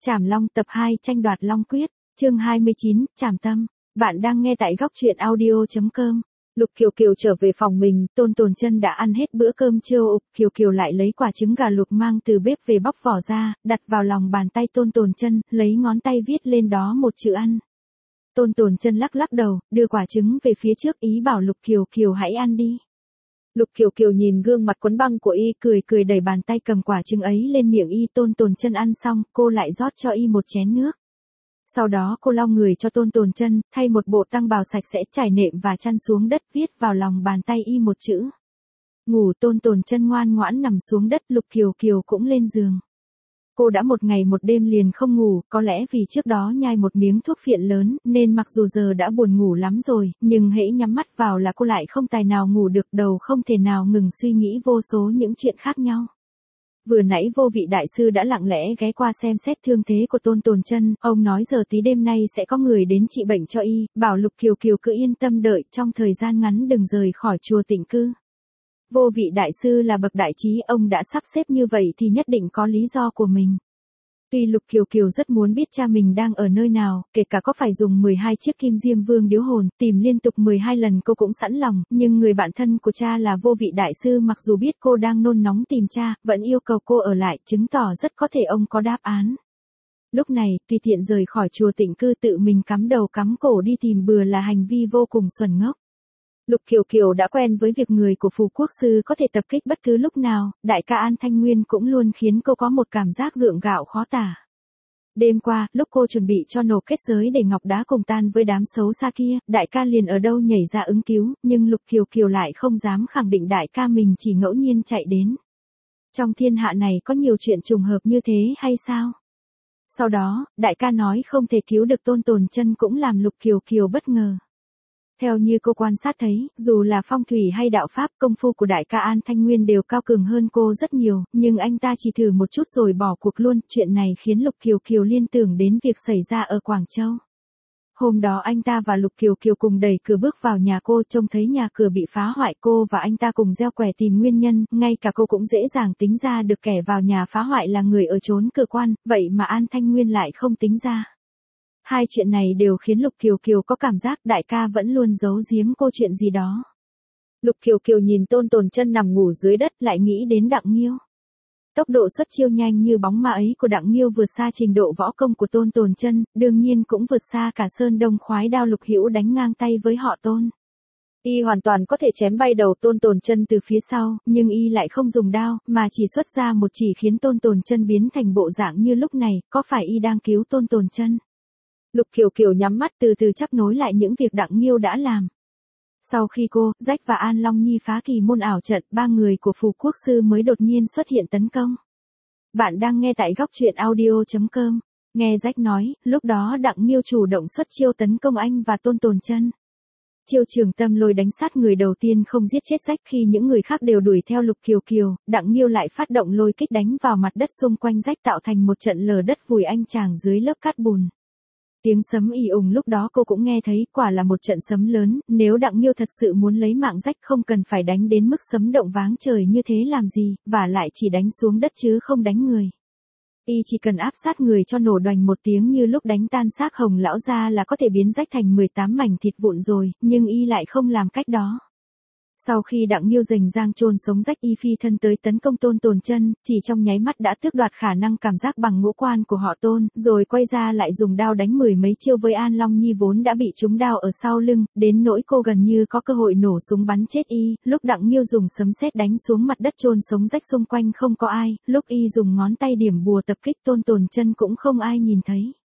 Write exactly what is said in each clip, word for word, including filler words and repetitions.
Trảm Long tập hai tranh đoạt Long Quyết, chương hai mươi chín, Trảm Tâm. Bạn đang nghe tại góc truyện audio chấm com. Lục Kiều Kiều trở về phòng mình, Tôn Tồn Chân đã ăn hết bữa cơm trưa. Kiều Kiều lại lấy quả trứng gà luộc mang từ bếp về bóc vỏ ra, đặt vào lòng bàn tay Tôn Tồn Chân, lấy ngón tay viết lên đó một chữ ăn. Tôn Tồn Chân lắc lắc đầu, đưa quả trứng về phía trước ý bảo Lục Kiều Kiều hãy ăn đi. Lục Kiều Kiều nhìn gương mặt quấn băng của y, cười cười đẩy bàn tay cầm quả trứng ấy lên miệng y. Tôn Tồn Chân ăn xong, cô lại rót cho y một chén nước. Sau đó cô lau người cho Tôn Tồn Chân, thay một bộ tang bào sạch sẽ, trải nệm và chăn xuống đất, viết vào lòng bàn tay y một chữ. Ngủ. Tôn Tồn Chân ngoan ngoãn nằm xuống đất, Lục Kiều Kiều cũng lên giường. Cô đã một ngày một đêm liền không ngủ, có lẽ vì trước đó nhai một miếng thuốc phiện lớn, nên mặc dù giờ đã buồn ngủ lắm rồi, nhưng hễ nhắm mắt vào là cô lại không tài nào ngủ được, đầu không thể nào ngừng suy nghĩ vô số những chuyện khác nhau. Vừa nãy Vô Vị đại sư đã lặng lẽ ghé qua xem xét thương thế của Tôn Tồn Chân, ông nói giờ tí đêm nay sẽ có người đến trị bệnh cho y, bảo Lục Kiều Kiều cứ yên tâm đợi, trong thời gian ngắn đừng rời khỏi chùa Tịnh Cư. Vô Vị đại sư là bậc đại trí, ông đã sắp xếp như vậy thì nhất định có lý do của mình. Tuy Lục Kiều Kiều rất muốn biết cha mình đang ở nơi nào, kể cả có phải dùng mười hai chiếc kim diêm vương điếu hồn, tìm liên tục mười hai lần cô cũng sẵn lòng, nhưng người bạn thân của cha là Vô Vị đại sư mặc dù biết cô đang nôn nóng tìm cha, vẫn yêu cầu cô ở lại, chứng tỏ rất có thể ông có đáp án. Lúc này, tùy tiện rời khỏi chùa Tịnh Cư tự mình cắm đầu cắm cổ đi tìm bừa là hành vi vô cùng xuẩn ngốc. Lục Kiều Kiều đã quen với việc người của Phù Quốc Sư có thể tập kích bất cứ lúc nào, đại ca An Thanh Nguyên cũng luôn khiến cô có một cảm giác gượng gạo khó tả. Đêm qua, lúc cô chuẩn bị cho nộp kết giới để ngọc đá cùng tan với đám xấu xa kia, đại ca liền ở đâu nhảy ra ứng cứu, nhưng Lục Kiều Kiều lại không dám khẳng định đại ca mình chỉ ngẫu nhiên chạy đến. Trong thiên hạ này có nhiều chuyện trùng hợp như thế hay sao? Sau đó, đại ca nói không thể cứu được Tôn Tồn Chân cũng làm Lục Kiều Kiều bất ngờ. Theo như cô quan sát thấy, dù là phong thủy hay đạo pháp, công phu của đại ca An Thanh Nguyên đều cao cường hơn cô rất nhiều, nhưng anh ta chỉ thử một chút rồi bỏ cuộc luôn. Chuyện này khiến Lục Kiều Kiều liên tưởng đến việc xảy ra ở Quảng Châu. Hôm đó anh ta và Lục Kiều Kiều cùng đẩy cửa bước vào nhà cô, trông thấy nhà cửa bị phá hoại, cô và anh ta cùng gieo quẻ tìm nguyên nhân, ngay cả cô cũng dễ dàng tính ra được kẻ vào nhà phá hoại là người ở trốn cơ quan, vậy mà An Thanh Nguyên lại không tính ra. Hai chuyện này đều khiến Lục Kiều Kiều có cảm giác đại ca vẫn luôn giấu giếm cô chuyện gì đó. Lục Kiều Kiều nhìn Tôn Tồn Chân nằm ngủ dưới đất lại nghĩ đến Đặng Nghiêu. Tốc độ xuất chiêu nhanh như bóng ma ấy của Đặng Nghiêu vượt xa trình độ võ công của Tôn Tồn Chân, đương nhiên cũng vượt xa cả Sơn Đông Khoái Đao Lục Hữu đánh ngang tay với họ Tôn. Y hoàn toàn có thể chém bay đầu Tôn Tồn Chân từ phía sau, nhưng y lại không dùng đao, mà chỉ xuất ra một chỉ khiến Tôn Tồn Chân biến thành bộ dạng như lúc này, có phải y đang cứu Tôn Tồn Chân? Lục Kiều Kiều nhắm mắt từ từ chắp nối lại những việc Đặng Nghiêu đã làm. Sau khi cô, Rách và An Long Nhi phá kỳ môn ảo trận, ba người của Phù Quốc Sư mới đột nhiên xuất hiện tấn công. Bạn đang nghe tại góc truyện audio chấm com. Nghe Rách nói, lúc đó Đặng Nghiêu chủ động xuất chiêu tấn công anh và Tôn Tồn Chân. Chiêu Trường Tâm Lôi đánh sát người đầu tiên không giết chết Rách, khi những người khác đều đuổi theo Lục Kiều Kiều, Đặng Nghiêu lại phát động lôi kích đánh vào mặt đất xung quanh Rách tạo thành một trận lở đất vùi anh chàng dưới lớp cát bùn. Tiếng sấm ì ùng lúc đó cô cũng nghe thấy, quả là một trận sấm lớn, nếu Đặng Nghiêu thật sự muốn lấy mạng Rách không cần phải đánh đến mức sấm động váng trời như thế làm gì, và lại chỉ đánh xuống đất chứ không đánh người. Y chỉ cần áp sát người cho nổ đoành một tiếng như lúc đánh tan xác Hồng lão gia là có thể biến Rách thành mười tám mảnh thịt vụn rồi, nhưng Y lại không làm cách đó. Sau khi Đặng Nghiêu rành rang chôn sống Rách, Y phi thân tới tấn công Tôn Tồn Chân, chỉ trong nháy mắt đã tước đoạt khả năng cảm giác bằng ngũ quan của họ Tôn, rồi quay ra lại dùng đao đánh mười mấy chiêu với An Long Nhi vốn đã bị trúng đao ở sau lưng, đến nỗi cô gần như có cơ hội nổ súng bắn chết Y. Lúc Đặng Nghiêu dùng sấm sét đánh xuống mặt đất chôn sống Rách xung quanh không có ai, lúc Y dùng ngón tay điểm bùa tập kích Tôn Tồn Chân cũng không ai nhìn thấy.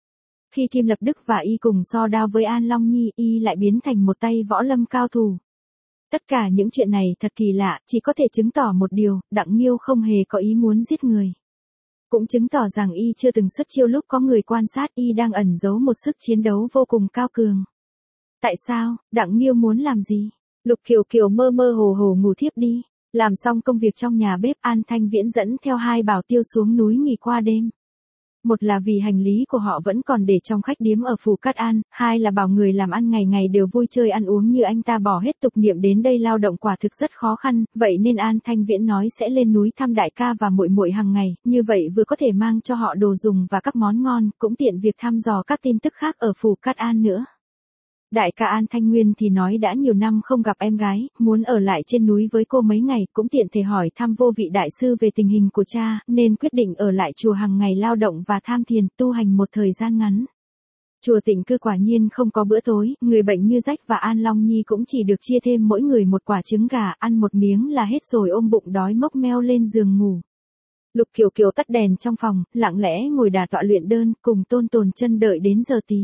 Khi Kim Lập Đức và Y cùng so đao với An Long Nhi, Y lại biến thành một tay võ lâm cao thủ. Tất cả những chuyện này thật kỳ lạ, chỉ có thể chứng tỏ một điều, Đặng Nghiêu không hề có ý muốn giết người. Cũng chứng tỏ rằng Y chưa từng xuất chiêu lúc có người quan sát, Y đang ẩn giấu một sức chiến đấu vô cùng cao cường. Tại sao, Đặng Nghiêu muốn làm gì? Lục Kiều Kiều mơ mơ hồ hồ ngủ thiếp đi. Làm xong công việc trong nhà bếp, An Thanh Viễn dẫn theo hai bảo tiêu xuống núi nghỉ qua đêm. Một là vì hành lý của họ vẫn còn để trong khách điếm ở Phù Cát An, hai là bảo người làm ăn ngày ngày đều vui chơi ăn uống như anh ta bỏ hết tục niệm đến đây lao động quả thực rất khó khăn, vậy nên An Thanh Viễn nói sẽ lên núi thăm đại ca và muội muội hàng ngày, như vậy vừa có thể mang cho họ đồ dùng và các món ngon, cũng tiện việc thăm dò các tin tức khác ở Phù Cát An nữa. Đại ca An Thanh Nguyên thì nói đã nhiều năm không gặp em gái, muốn ở lại trên núi với cô mấy ngày, cũng tiện thể hỏi thăm vô vị đại sư về tình hình của cha, nên quyết định ở lại chùa hàng ngày lao động và tham thiền tu hành một thời gian ngắn. Chùa Tịnh Cư quả nhiên không có bữa tối, người bệnh như Rách và An Long Nhi cũng chỉ được chia thêm mỗi người một quả trứng gà, ăn một miếng là hết rồi ôm bụng đói mốc meo lên giường ngủ. Lục Kiều Kiều tắt đèn trong phòng, lặng lẽ ngồi đà tọa luyện đơn, cùng Tôn Tồn Chân đợi đến giờ tí.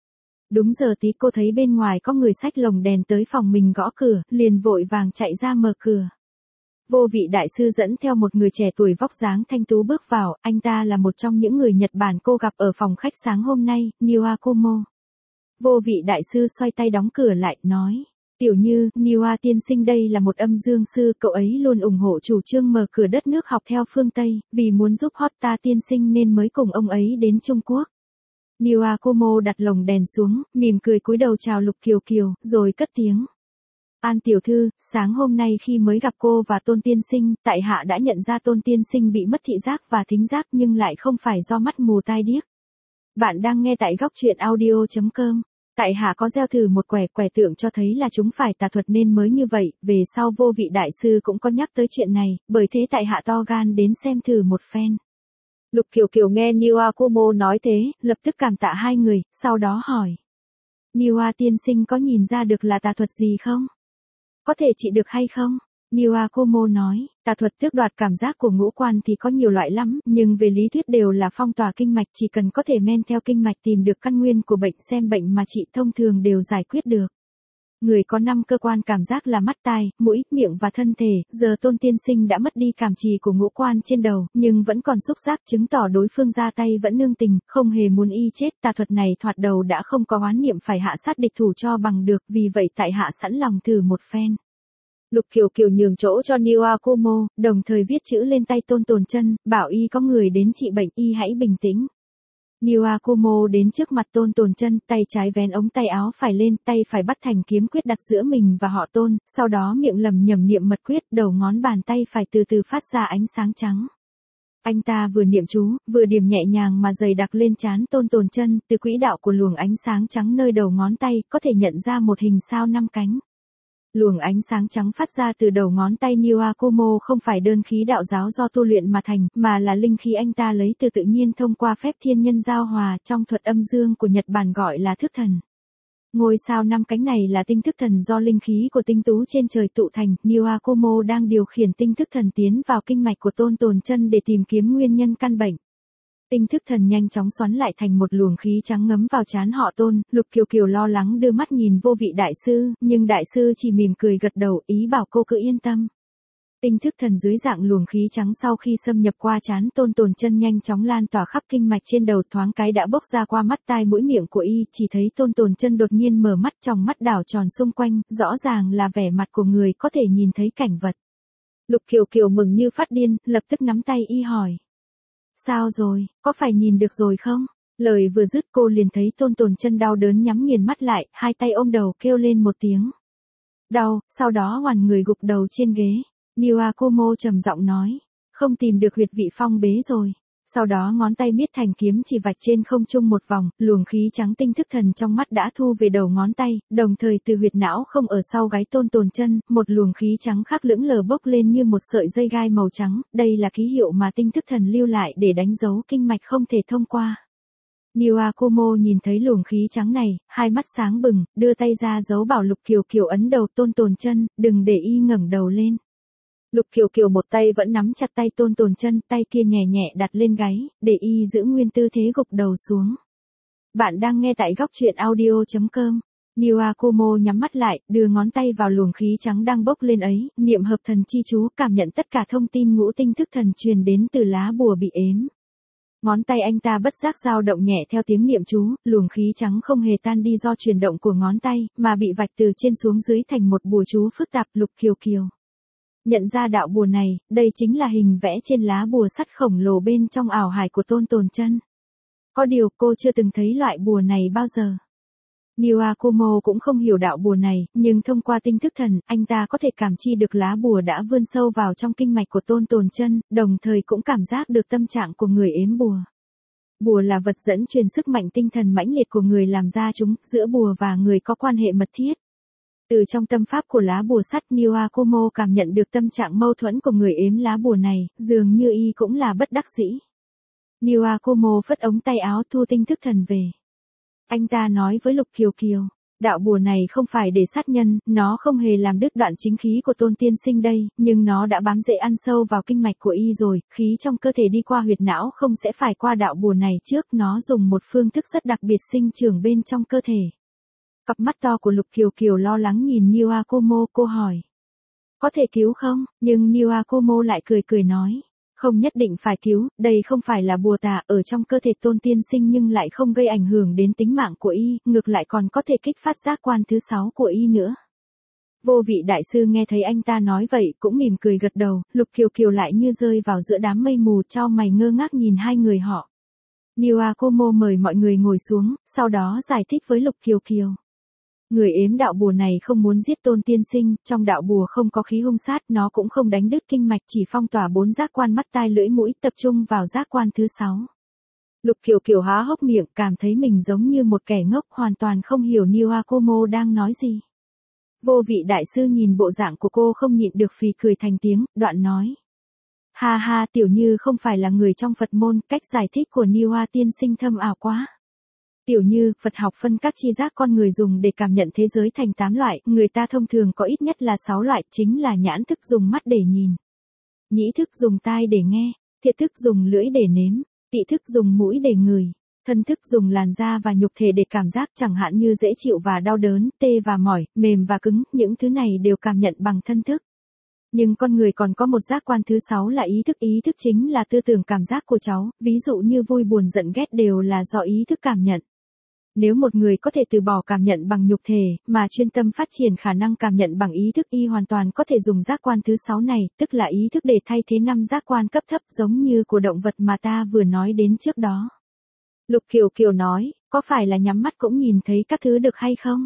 Đúng giờ tí cô thấy bên ngoài có người xách lồng đèn tới phòng mình gõ cửa, liền vội vàng chạy ra mở cửa. Vô vị đại sư dẫn theo một người trẻ tuổi vóc dáng thanh tú bước vào, anh ta là một trong những người Nhật Bản cô gặp ở phòng khách sáng hôm nay, Niwa Kumo. Vô vị đại sư xoay tay đóng cửa lại, nói, tiểu Như, Niwa tiên sinh đây là một âm dương sư, cậu ấy luôn ủng hộ chủ trương mở cửa đất nước học theo phương Tây, vì muốn giúp Hotta tiên sinh nên mới cùng ông ấy đến Trung Quốc. Niwa Kumo đặt lồng đèn xuống, mỉm cười cúi đầu chào Lục Kiều Kiều, rồi cất tiếng. An tiểu thư, sáng hôm nay khi mới gặp cô và Tôn tiên sinh, tại hạ đã nhận ra Tôn tiên sinh bị mất thị giác và thính giác nhưng lại không phải do mắt mù tai điếc. Bạn đang nghe tại góc truyện audio chấm com. Tại hạ có gieo thử một quẻ quẻ tượng cho thấy là chúng phải tà thuật nên mới như vậy, về sau vô vị đại sư cũng có nhắc tới chuyện này, bởi thế tại hạ to gan đến xem thử một phen. Lục Kiều Kiều nghe Niwa Kumo nói thế, lập tức cảm tạ hai người, sau đó hỏi. Niwa tiên sinh có nhìn ra được là tà thuật gì không? Có thể trị được hay không? Niwa Kumo nói, tà thuật tước đoạt cảm giác của ngũ quan thì có nhiều loại lắm, nhưng về lý thuyết đều là phong tỏa kinh mạch, chỉ cần có thể men theo kinh mạch tìm được căn nguyên của bệnh xem bệnh mà trị thông thường đều giải quyết được. Người có năm cơ quan cảm giác là mắt tai, mũi, miệng và thân thể, giờ Tôn tiên sinh đã mất đi cảm trì của ngũ quan trên đầu, nhưng vẫn còn xúc giác chứng tỏ đối phương ra tay vẫn nương tình, không hề muốn y chết, tà thuật này thoạt đầu đã không có oán niệm phải hạ sát địch thủ cho bằng được, vì vậy tại hạ sẵn lòng thử một phen. Lục Kiều Kiều nhường chỗ cho Niwa Kumo, đồng thời viết chữ lên tay Tôn Tồn Chân, bảo y có người đến trị bệnh, y hãy bình tĩnh. Niwa Kumo đến trước mặt Tôn Tồn Chân, tay trái vén ống tay áo phải lên, tay phải bắt thành kiếm quyết đặt giữa mình và họ Tôn, sau đó miệng lẩm nhẩm niệm mật quyết, đầu ngón bàn tay phải từ từ phát ra ánh sáng trắng. Anh ta vừa niệm chú, vừa điểm nhẹ nhàng mà dày đặc lên trán Tôn Tồn Chân, từ quỹ đạo của luồng ánh sáng trắng nơi đầu ngón tay, có thể nhận ra một hình sao năm cánh. Luồng ánh sáng trắng phát ra từ đầu ngón tay Niwa Kumo không phải đơn khí đạo giáo do tu luyện mà thành, mà là linh khí anh ta lấy từ tự nhiên thông qua phép thiên nhân giao hòa, trong thuật âm dương của Nhật Bản gọi là thức thần. Ngôi sao năm cánh này là tinh thức thần do linh khí của tinh tú trên trời tụ thành, Niwa Kumo đang điều khiển tinh thức thần tiến vào kinh mạch của Tôn Tồn Chân để tìm kiếm nguyên nhân căn bệnh. Tinh thức thần nhanh chóng xoắn lại thành một luồng khí trắng ngấm vào trán họ Tôn, Lục Kiều Kiều lo lắng đưa mắt nhìn vô vị đại sư, nhưng đại sư chỉ mỉm cười gật đầu, ý bảo cô cứ yên tâm. Tinh thức thần dưới dạng luồng khí trắng sau khi xâm nhập qua trán Tôn Tồn Chân nhanh chóng lan tỏa khắp kinh mạch trên đầu, thoáng cái đã bốc ra qua mắt tai mũi miệng của y, chỉ thấy Tôn Tồn Chân đột nhiên mở mắt, trong mắt đảo tròn xung quanh, rõ ràng là vẻ mặt của người có thể nhìn thấy cảnh vật. Lục Kiều Kiều mừng như phát điên, lập tức nắm tay y hỏi. Sao rồi, có phải nhìn được rồi không? Lời vừa dứt cô liền thấy Tôn Tồn Chân đau đớn nhắm nghiền mắt lại, hai tay ôm đầu kêu lên một tiếng. Đau, sau đó hoàn người gục đầu trên ghế. Niwa Kumo trầm giọng nói, không tìm được huyệt vị phong bế rồi. Sau đó ngón tay miết thành kiếm chỉ vạch trên không trung một vòng, luồng khí trắng tinh thức thần trong mắt đã thu về đầu ngón tay, đồng thời từ huyệt não không ở sau gáy Tôn Tồn Chân, một luồng khí trắng khác lững lờ bốc lên như một sợi dây gai màu trắng, đây là ký hiệu mà tinh thức thần lưu lại để đánh dấu kinh mạch không thể thông qua. Niwa Kumo nhìn thấy luồng khí trắng này, hai mắt sáng bừng, đưa tay ra dấu bảo Lục Kiều Kiều ấn đầu Tôn Tồn Chân, đừng để y ngẩng đầu lên. Lục Kiều Kiều một tay vẫn nắm chặt tay Tôn Tồn Chân, tay kia nhẹ nhẹ đặt lên gáy, để y giữ nguyên tư thế gục đầu xuống. Bạn đang nghe tại góc truyện audio chấm com. Niwa Kumo nhắm mắt lại, đưa ngón tay vào luồng khí trắng đang bốc lên ấy, niệm hợp thần chi chú, cảm nhận tất cả thông tin ngũ tinh thức thần truyền đến từ lá bùa bị ếm. Ngón tay anh ta bất giác dao động nhẹ theo tiếng niệm chú, luồng khí trắng không hề tan đi do chuyển động của ngón tay, mà bị vạch từ trên xuống dưới thành một bùa chú phức tạp. Lục Kiều Kiều nhận ra đạo bùa này, đây chính là hình vẽ trên lá bùa sắt khổng lồ bên trong ảo hải của Tôn Tồn Chân. Có điều cô chưa từng thấy loại bùa này bao giờ. Niwakomo cũng không hiểu đạo bùa này, nhưng thông qua tinh thức thần, anh ta có thể cảm chi được lá bùa đã vươn sâu vào trong kinh mạch của Tôn Tồn Chân, đồng thời cũng cảm giác được tâm trạng của người ếm bùa. Bùa là vật dẫn truyền sức mạnh tinh thần mãnh liệt của người làm ra chúng, giữa bùa và người có quan hệ mật thiết. Từ trong tâm pháp của lá bùa sắt, Niwakomo cảm nhận được tâm trạng mâu thuẫn của người ếm lá bùa này, dường như y cũng là bất đắc dĩ. Niwakomo phất ống tay áo thu tinh thức thần về. Anh ta nói với Lục Kiều Kiều, đạo bùa này không phải để sát nhân, nó không hề làm đứt đoạn chính khí của Tôn tiên sinh đây, nhưng nó đã bám rễ ăn sâu vào kinh mạch của y rồi, khí trong cơ thể đi qua huyệt não không sẽ phải qua đạo bùa này trước, nó dùng một phương thức rất đặc biệt sinh trưởng bên trong cơ thể. Cặp mắt to của Lục Kiều Kiều lo lắng nhìn Niwakomo, cô hỏi. Có thể cứu không? Nhưng Niwakomo lại cười cười nói. Không nhất định phải cứu, đây không phải là bùa tà ở trong cơ thể Tôn tiên sinh nhưng lại không gây ảnh hưởng đến tính mạng của y, ngược lại còn có thể kích phát giác quan thứ sáu của y nữa. Vô vị đại sư nghe thấy anh ta nói vậy cũng mỉm cười gật đầu, Lục Kiều Kiều lại như rơi vào giữa đám mây mù, chau mày ngơ ngác nhìn hai người họ. Niwakomo mời mọi người ngồi xuống, sau đó giải thích với Lục Kiều Kiều. Người ếm đạo bùa này không muốn giết Tôn tiên sinh, trong đạo bùa không có khí hung sát, nó cũng không đánh đứt kinh mạch, chỉ phong tỏa bốn giác quan mắt tai lưỡi mũi, tập trung vào giác quan thứ sáu. Lục Kiều Kiều há hốc miệng, cảm thấy mình giống như một kẻ ngốc, hoàn toàn không hiểu Niwakomo đang nói gì. Vô vị đại sư nhìn bộ dạng của cô không nhịn được phì cười thành tiếng, đoạn nói. Ha ha, tiểu như không phải là người trong Phật môn, cách giải thích của Niwa tiên sinh thâm ảo quá. Tiểu như, Phật học phân các chi giác con người dùng để cảm nhận thế giới thành tám loại, người ta thông thường có ít nhất là sáu loại, chính là nhãn thức dùng mắt để nhìn, nhĩ thức dùng tai để nghe, thiệt thức dùng lưỡi để nếm, tị thức dùng mũi để ngửi, thân thức dùng làn da và nhục thể để cảm giác, chẳng hạn như dễ chịu và đau đớn, tê và mỏi, mềm và cứng, những thứ này đều cảm nhận bằng thân thức. Nhưng con người còn có một giác quan thứ sáu là ý thức, ý thức chính là tư tưởng cảm giác của cháu, ví dụ như vui buồn giận ghét đều là do ý thức cảm nhận. Nếu một người có thể từ bỏ cảm nhận bằng nhục thể, mà chuyên tâm phát triển khả năng cảm nhận bằng ý thức, y hoàn toàn có thể dùng giác quan thứ sáu này, tức là ý thức để thay thế năm giác quan cấp thấp giống như của động vật mà ta vừa nói đến trước đó. Lục Kiều Kiều nói, có phải là nhắm mắt cũng nhìn thấy các thứ được hay không?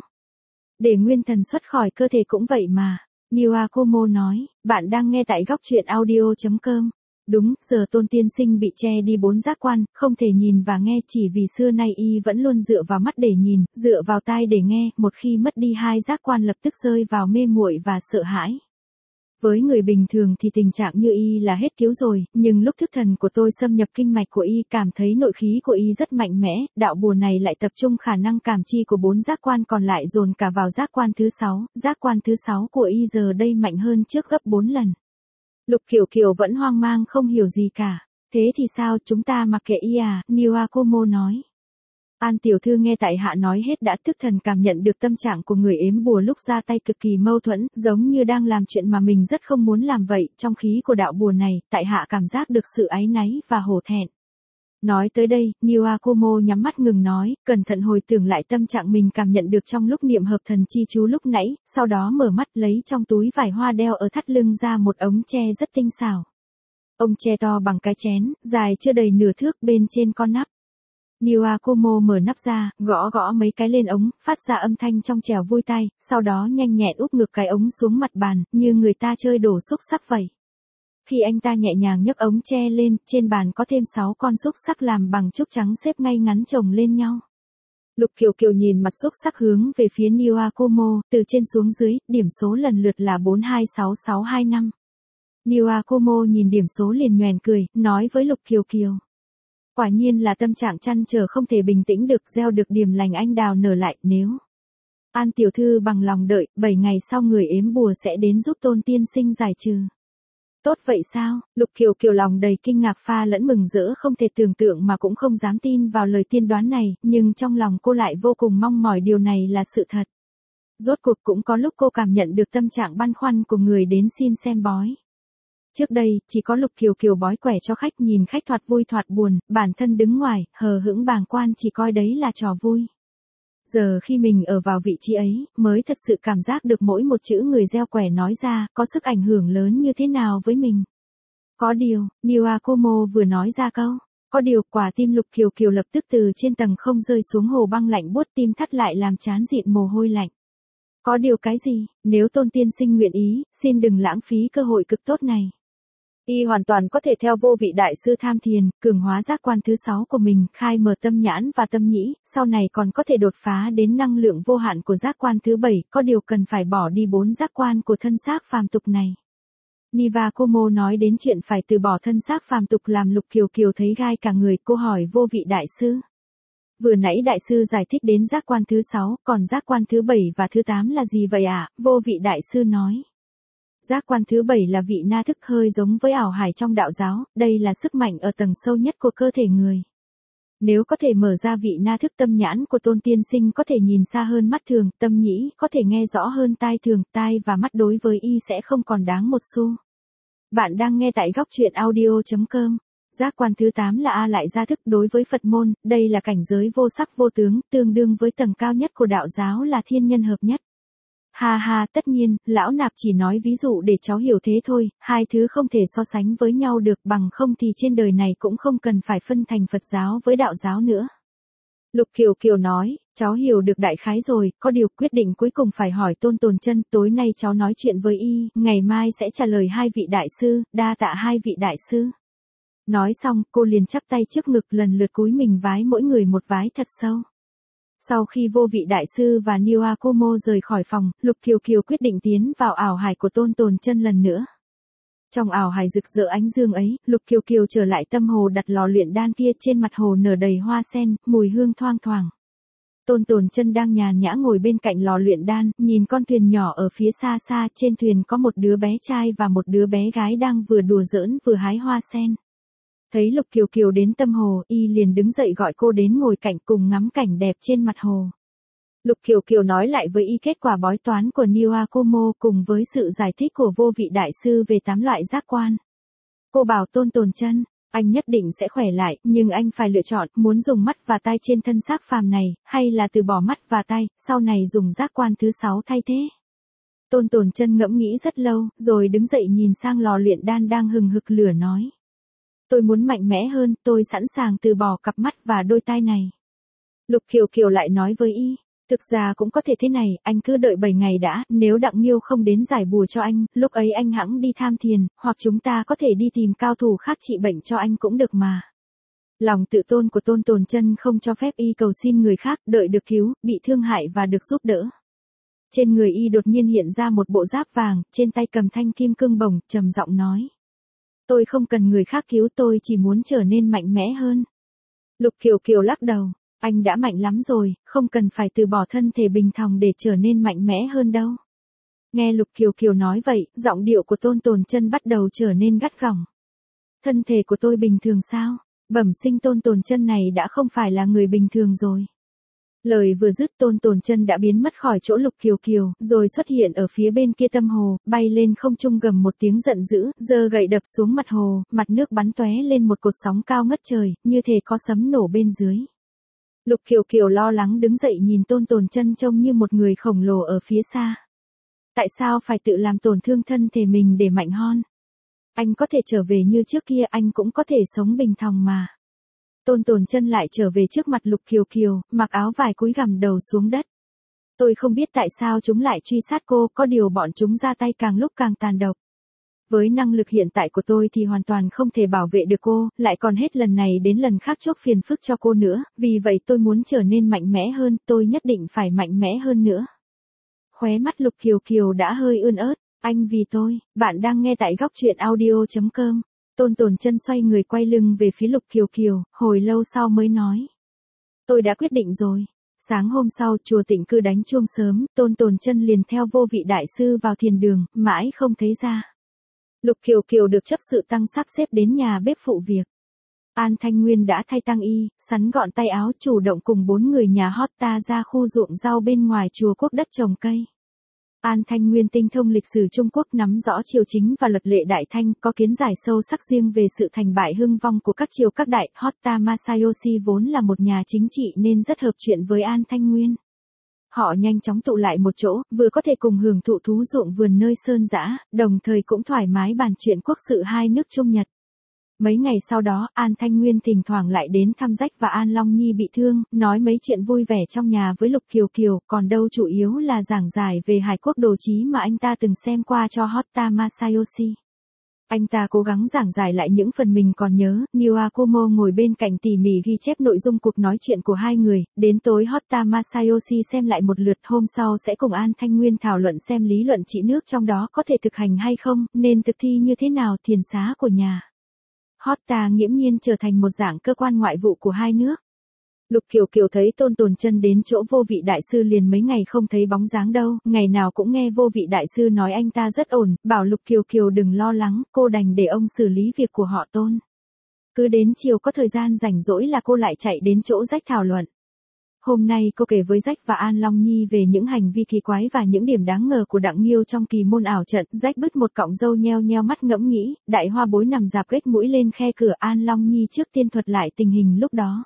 Để nguyên thần xuất khỏi cơ thể cũng vậy mà. Niwakomo nói, bạn đang nghe tại góc truyện audio chấm com. Đúng, giờ Tôn tiên sinh bị che đi bốn giác quan, không thể nhìn và nghe, chỉ vì xưa nay y vẫn luôn dựa vào mắt để nhìn, dựa vào tai để nghe, một khi mất đi hai giác quan lập tức rơi vào mê muội và sợ hãi. Với người bình thường thì tình trạng như y là hết cứu rồi, nhưng lúc thức thần của tôi xâm nhập kinh mạch của y, cảm thấy nội khí của y rất mạnh mẽ, đạo bùa này lại tập trung khả năng cảm chi của bốn giác quan còn lại dồn cả vào giác quan thứ sáu, giác quan thứ sáu của y giờ đây mạnh hơn trước gấp bốn lần. Lục Kiều Kiều vẫn hoang mang không hiểu gì cả. Thế thì sao, chúng ta mặc kệ y à, Niwakomo nói. An tiểu thư nghe tại hạ nói hết đã, thức thần cảm nhận được tâm trạng của người ếm bùa lúc ra tay cực kỳ mâu thuẫn, giống như đang làm chuyện mà mình rất không muốn làm vậy, trong khí của đạo bùa này, tại hạ cảm giác được sự áy náy và hổ thẹn. Nói tới đây, Niwakomo nhắm mắt ngừng nói, cẩn thận hồi tưởng lại tâm trạng mình cảm nhận được trong lúc niệm hợp thần chi chú lúc nãy, sau đó mở mắt lấy trong túi vải hoa đeo ở thắt lưng ra một ống tre rất tinh xảo. Ông tre to bằng cái chén, dài chưa đầy nửa thước, bên trên con nắp. Niwakomo mở nắp ra, gõ gõ mấy cái lên ống, phát ra âm thanh trong trẻo vui tai, sau đó nhanh nhẹn úp ngược cái ống xuống mặt bàn, như người ta chơi đổ xúc xắc vậy. Khi anh ta nhẹ nhàng nhấc ống tre lên, trên bàn có thêm sáu con xúc xắc làm bằng trúc trắng xếp ngay ngắn chồng lên nhau. Lục Kiều Kiều nhìn mặt xúc xắc hướng về phía Niwakomo, từ trên xuống dưới, điểm số lần lượt là bốn hai sáu sáu hai năm. Niwakomo nhìn điểm số liền nhoẻn cười, nói với Lục Kiều Kiều. Quả nhiên là tâm trạng trăn trở không thể bình tĩnh được, gieo được điểm lành anh đào nở lại, nếu An tiểu thư bằng lòng đợi, bảy ngày sau người ếm bùa sẽ đến giúp Tôn tiên sinh giải trừ. Tốt vậy sao? Lục Kiều Kiều lòng đầy kinh ngạc pha lẫn mừng rỡ không thể tưởng tượng mà cũng không dám tin vào lời tiên đoán này, nhưng trong lòng cô lại vô cùng mong mỏi điều này là sự thật. Rốt cuộc cũng có lúc cô cảm nhận được tâm trạng băn khoăn của người đến xin xem bói. Trước đây, chỉ có Lục Kiều Kiều bói quẻ cho khách, nhìn khách thoạt vui thoạt buồn, bản thân đứng ngoài, hờ hững bàng quan chỉ coi đấy là trò vui. Giờ khi mình ở vào vị trí ấy, mới thật sự cảm giác được mỗi một chữ người gieo quẻ nói ra, có sức ảnh hưởng lớn như thế nào với mình. Có điều, Niwakomo vừa nói ra câu, Có điều quả tim Lục Kiều Kiều lập tức từ trên tầng không rơi xuống hồ băng lạnh buốt, tim thắt lại làm trán dịn mồ hôi lạnh. Có điều cái gì, nếu Tôn tiên sinh nguyện ý, xin đừng lãng phí cơ hội cực tốt này. Y hoàn toàn có thể theo vô vị đại sư tham thiền, cường hóa giác quan thứ sáu của mình, khai mở tâm nhãn và tâm nhĩ, sau này còn có thể đột phá đến năng lượng vô hạn của giác quan thứ bảy, có điều cần phải bỏ đi bốn giác quan của thân xác phàm tục này. Niva Komo nói đến chuyện phải từ bỏ thân xác phàm tục làm Lục Kiều Kiều thấy gai cả người, cô hỏi vô vị đại sư. Vừa nãy đại sư giải thích đến giác quan thứ sáu, còn giác quan thứ bảy và thứ tám là gì vậy ạ? À? Vô vị đại sư nói. Giác quan thứ bảy là vị na thức, hơi giống với ảo hải trong đạo giáo, đây là sức mạnh ở tầng sâu nhất của cơ thể người. Nếu có thể mở ra vị na thức, tâm nhãn của Tôn tiên sinh có thể nhìn xa hơn mắt thường, tâm nhĩ có thể nghe rõ hơn tai thường, tai và mắt đối với y sẽ không còn đáng một xu. Bạn đang nghe tại góc truyện audio chấm com. Giác quan thứ tám là A lại gia thức, đối với Phật môn, đây là cảnh giới vô sắc vô tướng, tương đương với tầng cao nhất của đạo giáo là thiên nhân hợp nhất. Ha ha, tất nhiên, lão nạp chỉ nói ví dụ để cháu hiểu thế thôi, hai thứ không thể so sánh với nhau được, bằng không thì trên đời này cũng không cần phải phân thành Phật giáo với đạo giáo nữa. Lục Kiều Kiều nói, cháu hiểu được đại khái rồi, có điều quyết định cuối cùng phải hỏi Tôn Tồn Chân, tối nay cháu nói chuyện với y, ngày mai sẽ trả lời hai vị đại sư, đa tạ hai vị đại sư. Nói xong, cô liền chắp tay trước ngực, lần lượt cúi mình vái mỗi người một vái thật sâu. Sau khi vô vị đại sư và Niwa Komo rời khỏi phòng, Lục Kiều Kiều quyết định tiến vào ảo hải của Tôn Tồn Chân lần nữa. Trong ảo hải rực rỡ ánh dương ấy, Lục Kiều Kiều trở lại tâm hồ, đặt lò luyện đan kia, trên mặt hồ nở đầy hoa sen, mùi hương thoang thoảng. Tôn Tồn Chân đang nhàn nhã ngồi bên cạnh lò luyện đan, nhìn con thuyền nhỏ ở phía xa xa, trên thuyền có một đứa bé trai và một đứa bé gái đang vừa đùa giỡn vừa hái hoa sen. Thấy Lục Kiều Kiều đến tâm hồ, y liền đứng dậy gọi cô đến ngồi cạnh cùng ngắm cảnh đẹp trên mặt hồ. Lục Kiều Kiều nói lại với y kết quả bói toán của Niwa Komo cùng với sự giải thích của vô vị đại sư về tám loại giác quan. Cô bảo Tôn Tồn Chân, anh nhất định sẽ khỏe lại, nhưng anh phải lựa chọn, muốn dùng mắt và tai trên thân xác phàm này, hay là từ bỏ mắt và tai, sau này dùng giác quan thứ sáu thay thế. Tôn Tồn Chân ngẫm nghĩ rất lâu, rồi đứng dậy nhìn sang lò luyện đan đang hừng hực lửa nói. Tôi muốn mạnh mẽ hơn, tôi sẵn sàng từ bỏ cặp mắt và đôi tai này. Lục Kiều Kiều lại nói với y, thực ra cũng có thể thế này, anh cứ đợi bảy ngày đã, nếu Đặng Nghiêu không đến giải bùa cho anh, lúc ấy anh hẵng đi tham thiền, hoặc chúng ta có thể đi tìm cao thủ khác trị bệnh cho anh cũng được mà. Lòng tự tôn của Tôn Tồn Chân không cho phép y cầu xin người khác, đợi được cứu, bị thương hại và được giúp đỡ. Trên người y đột nhiên hiện ra một bộ giáp vàng, trên tay cầm thanh kim cương bổng, trầm giọng nói. Tôi không cần người khác cứu, tôi chỉ muốn trở nên mạnh mẽ hơn. Lục Kiều Kiều lắc đầu, anh đã mạnh lắm rồi, không cần phải từ bỏ thân thể bình thường để trở nên mạnh mẽ hơn đâu. Nghe Lục Kiều Kiều nói vậy, giọng điệu của Tôn Tồn Chân bắt đầu trở nên gắt gỏng. Thân thể của tôi bình thường sao? Bẩm sinh Tôn Tồn Chân này đã không phải là người bình thường rồi. Lời vừa dứt, Tôn Tồn Chân đã biến mất khỏi chỗ Lục Kiều Kiều, rồi xuất hiện ở phía bên kia tâm hồ, bay lên không trung gầm một tiếng giận dữ, giơ gậy đập xuống mặt hồ, mặt nước bắn tóe lên một cột sóng cao ngất trời, như thể có sấm nổ bên dưới. Lục Kiều Kiều lo lắng đứng dậy nhìn Tôn Tồn Chân trông như một người khổng lồ ở phía xa. Tại sao phải tự làm tổn thương thân thể mình để mạnh hơn? Anh có thể trở về như trước kia, anh cũng có thể sống bình thường mà. Tôn Tồn Chân lại trở về trước mặt Lục Kiều Kiều, mặc áo vải cúi gằm đầu xuống đất. Tôi không biết tại sao chúng lại truy sát cô, có điều bọn chúng ra tay càng lúc càng tàn độc. Với năng lực hiện tại của tôi thì hoàn toàn không thể bảo vệ được cô, lại còn hết lần này đến lần khác chuốc phiền phức cho cô nữa, vì vậy tôi muốn trở nên mạnh mẽ hơn, tôi nhất định phải mạnh mẽ hơn nữa. Khóe mắt Lục Kiều Kiều đã hơi ươn ớt, anh vì tôi, bạn đang nghe tại góc truyện audio chấm com. Tôn Tồn Chân xoay người quay lưng về phía Lục Kiều Kiều, hồi lâu sau mới nói. Tôi đã quyết định rồi. Sáng hôm sau, chùa Tịnh Cư đánh chuông sớm, Tôn Tồn Chân liền theo vô vị đại sư vào thiền đường, mãi không thấy ra. Lục Kiều Kiều được chấp sự tăng sắp xếp đến nhà bếp phụ việc. An Thanh Nguyên đã thay tang y, sắn gọn tay áo, chủ động cùng bốn người nhà Hotta ra khu ruộng rau bên ngoài chùa Quốc đất trồng cây. An Thanh Nguyên tinh thông lịch sử Trung Quốc, nắm rõ triều chính và luật lệ Đại Thanh, có kiến giải sâu sắc riêng về sự thành bại hưng vong của các triều các đại. Hotta Masayoshi vốn là một nhà chính trị nên rất hợp chuyện với An Thanh Nguyên. Họ nhanh chóng tụ lại một chỗ, vừa có thể cùng hưởng thụ thú ruộng vườn nơi sơn dã, đồng thời cũng thoải mái bàn chuyện quốc sự hai nước Trung Nhật. Mấy ngày sau đó, An Thanh Nguyên thỉnh thoảng lại đến thăm Rách và An Long Nhi bị thương, nói mấy chuyện vui vẻ trong nhà với Lục Kiều Kiều, còn đâu chủ yếu là giảng giải về Hải Quốc Đồ Chí mà anh ta từng xem qua cho Hotta Masayoshi. Anh ta cố gắng giảng giải lại những phần mình còn nhớ, Niwakumo ngồi bên cạnh tỉ mỉ ghi chép nội dung cuộc nói chuyện của hai người, đến tối Hotta Masayoshi xem lại một lượt, hôm sau sẽ cùng An Thanh Nguyên thảo luận xem lý luận trị nước trong đó có thể thực hành hay không, nên thực thi như thế nào thiền xá của nhà Hotta nghiễm nhiên trở thành một dạng cơ quan ngoại vụ của hai nước. Lục Kiều Kiều thấy Tôn Tồn Chân đến chỗ Vô Vị Đại Sư liền mấy ngày không thấy bóng dáng đâu, ngày nào cũng nghe Vô Vị Đại Sư nói anh ta rất ổn, bảo Lục Kiều Kiều đừng lo lắng, cô đành để ông xử lý việc của họ Tôn. Cứ đến chiều có thời gian rảnh rỗi là cô lại chạy đến chỗ Rách thảo luận. Hôm nay cô kể với Rách và An Long Nhi về những hành vi kỳ quái và những điểm đáng ngờ của Đặng Nghiêu trong kỳ môn ảo trận. Rách bứt một cọng râu nheo nheo mắt ngẫm nghĩ, Đại Hoa Bối nằm rạp kết mũi lên khe cửa. An Long Nhi trước tiên thuật lại tình hình lúc đó.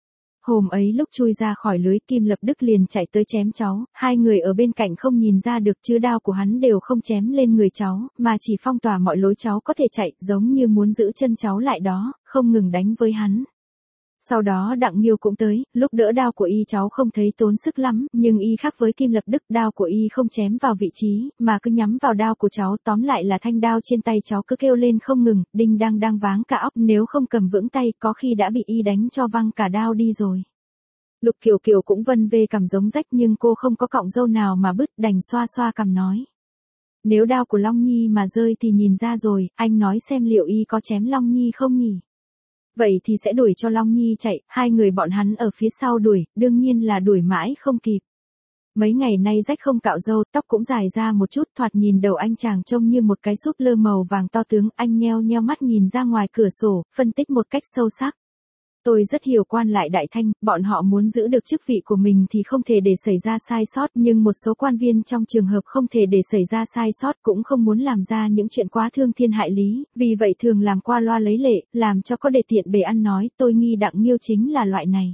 Hôm ấy lúc chui ra khỏi lưới, Kim Lập Đức liền chạy tới chém cháu, hai người ở bên cạnh không nhìn ra được chứ đao của hắn đều không chém lên người cháu, mà chỉ phong tỏa mọi lối cháu có thể chạy, giống như muốn giữ chân cháu lại đó, không ngừng đánh với hắn. Sau đó Đặng Nghiêu cũng tới, lúc đỡ đao của y cháu không thấy tốn sức lắm, nhưng y khác với Kim Lập Đức, đao của y không chém vào vị trí, mà cứ nhắm vào đao của cháu, tóm lại là thanh đao trên tay cháu cứ kêu lên không ngừng, đinh đang đang váng cả óc, nếu không cầm vững tay, có khi đã bị y đánh cho văng cả đao đi rồi. Lục Kiều Kiều cũng vân vê cằm giống Rách nhưng cô không có cọng râu nào mà bứt, đành xoa xoa cằm nói. Nếu đao của Long Nhi mà rơi thì nhìn ra rồi, anh nói xem liệu y có chém Long Nhi không nhỉ? Vậy thì sẽ đuổi cho Long Nhi chạy, hai người bọn hắn ở phía sau đuổi, đương nhiên là đuổi mãi không kịp. Mấy ngày nay Rách không cạo râu, tóc cũng dài ra một chút, thoạt nhìn đầu anh chàng trông như một cái súp lơ màu vàng to tướng, anh nheo nheo mắt nhìn ra ngoài cửa sổ, phân tích một cách sâu sắc. Tôi rất hiểu quan lại Đại Thanh, bọn họ muốn giữ được chức vị của mình thì không thể để xảy ra sai sót, nhưng một số quan viên trong trường hợp không thể để xảy ra sai sót cũng không muốn làm ra những chuyện quá thương thiên hại lý, vì vậy thường làm qua loa lấy lệ, làm cho có để tiện bề ăn nói, tôi nghi Đặng Nghiêu chính là loại này.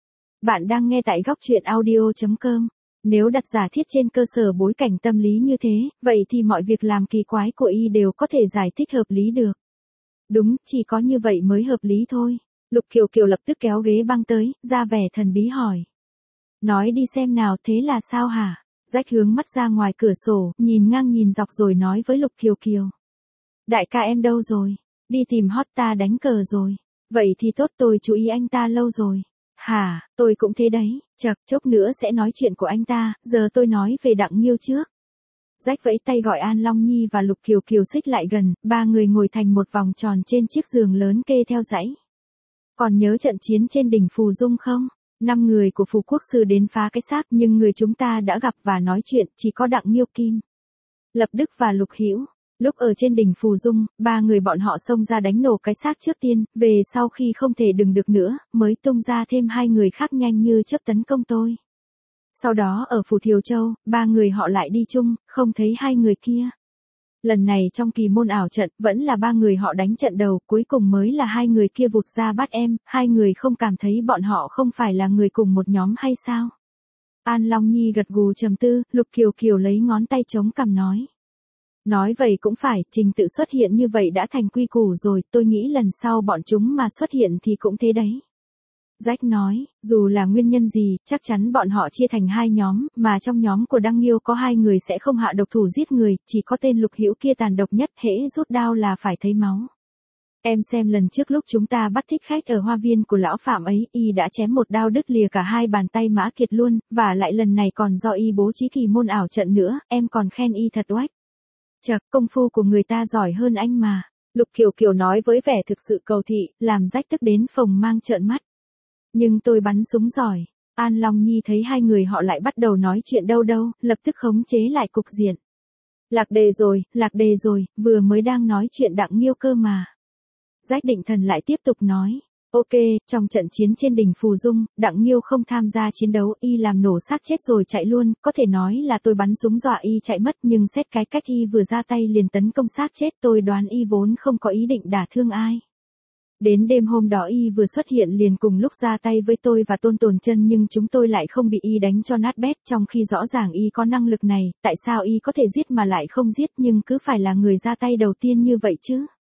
Bạn đang nghe tại góc truyện audio chấm com. Nếu đặt giả thiết trên cơ sở bối cảnh tâm lý như thế, vậy thì mọi việc làm kỳ quái của y đều có thể giải thích hợp lý được. Đúng, chỉ có như vậy mới hợp lý thôi. Lục Kiều Kiều lập tức kéo ghế băng tới, ra vẻ thần bí hỏi. Nói đi xem nào, thế là sao hả? Rách hướng mắt ra ngoài cửa sổ, nhìn ngang nhìn dọc rồi nói với Lục Kiều Kiều. Đại ca em đâu rồi? Đi tìm Hotta đánh cờ rồi. Vậy thì tốt, tôi chú ý anh ta lâu rồi. Hả, tôi cũng thế đấy, chậc, chốc nữa sẽ nói chuyện của anh ta, giờ tôi nói về Đặng Nghiêu trước. Rách vẫy tay gọi An Long Nhi và Lục Kiều Kiều xích lại gần, ba người ngồi thành một vòng tròn trên chiếc giường lớn kê theo dãy. Còn nhớ trận chiến trên đỉnh Phù Dung không? Năm người của Phù Quốc Sư đến phá cái xác nhưng người chúng ta đã gặp và nói chuyện chỉ có Đặng Nghiêu, Kim Lập Đức và Lục Hữu. Lúc ở trên đỉnh Phù Dung, ba người bọn họ xông ra đánh nổ cái xác trước tiên, về sau khi không thể đừng được nữa, mới tung ra thêm hai người khác nhanh như chớp tấn công tôi. Sau đó ở Phù Thiều Châu, ba người họ lại đi chung, không thấy hai người kia. Lần này trong kỳ môn ảo trận, vẫn là ba người họ đánh trận đầu, cuối cùng mới là hai người kia vụt ra bắt em, hai người không cảm thấy bọn họ không phải là người cùng một nhóm hay sao? An Long Nhi gật gù trầm tư, Lục Kiều Kiều lấy ngón tay chống cằm nói. Nói vậy cũng phải, trình tự xuất hiện như vậy đã thành quy củ rồi, tôi nghĩ lần sau bọn chúng mà xuất hiện thì cũng thế đấy. Rách nói, dù là nguyên nhân gì, chắc chắn bọn họ chia thành hai nhóm, mà trong nhóm của Đăng Nghiêu có hai người sẽ không hạ độc thủ giết người, chỉ có tên Lục Hữu kia tàn độc nhất, hễ rút đao là phải thấy máu. Em xem lần trước lúc chúng ta bắt thích khách ở hoa viên của lão Phạm ấy, y đã chém một đao đứt lìa cả hai bàn tay Mã Kiệt luôn, và lại lần này còn do y bố trí kỳ môn ảo trận nữa, em còn khen y thật oách. Chậc, công phu của người ta giỏi hơn anh mà. Lục Kiều Kiều nói với vẻ thực sự cầu thị, làm Rách tức đến phồng mang trợn mắt. Nhưng tôi bắn súng giỏi. An Long Nhi thấy hai người họ lại bắt đầu nói chuyện đâu đâu, lập tức khống chế lại cục diện. Lạc đề rồi, lạc đề rồi, vừa mới đang nói chuyện Đặng Nghiêu cơ mà. Rách định thần lại tiếp tục nói. Ok, trong trận chiến trên đỉnh Phù Dung, Đặng Nghiêu không tham gia chiến đấu, y làm nổ xác chết rồi chạy luôn, có thể nói là tôi bắn súng dọa y chạy mất, nhưng xét cái cách y vừa ra tay liền tấn công xác chết, tôi đoán y vốn không có ý định đả thương ai. Đến đêm hôm đó y vừa xuất hiện liền cùng lúc ra tay với tôi và Tôn Tồn Chân, nhưng chúng tôi lại không bị y đánh cho nát bét, trong khi rõ ràng y có năng lực này, tại sao y có thể giết mà lại không giết nhưng cứ phải là người ra tay đầu tiên như vậy chứ?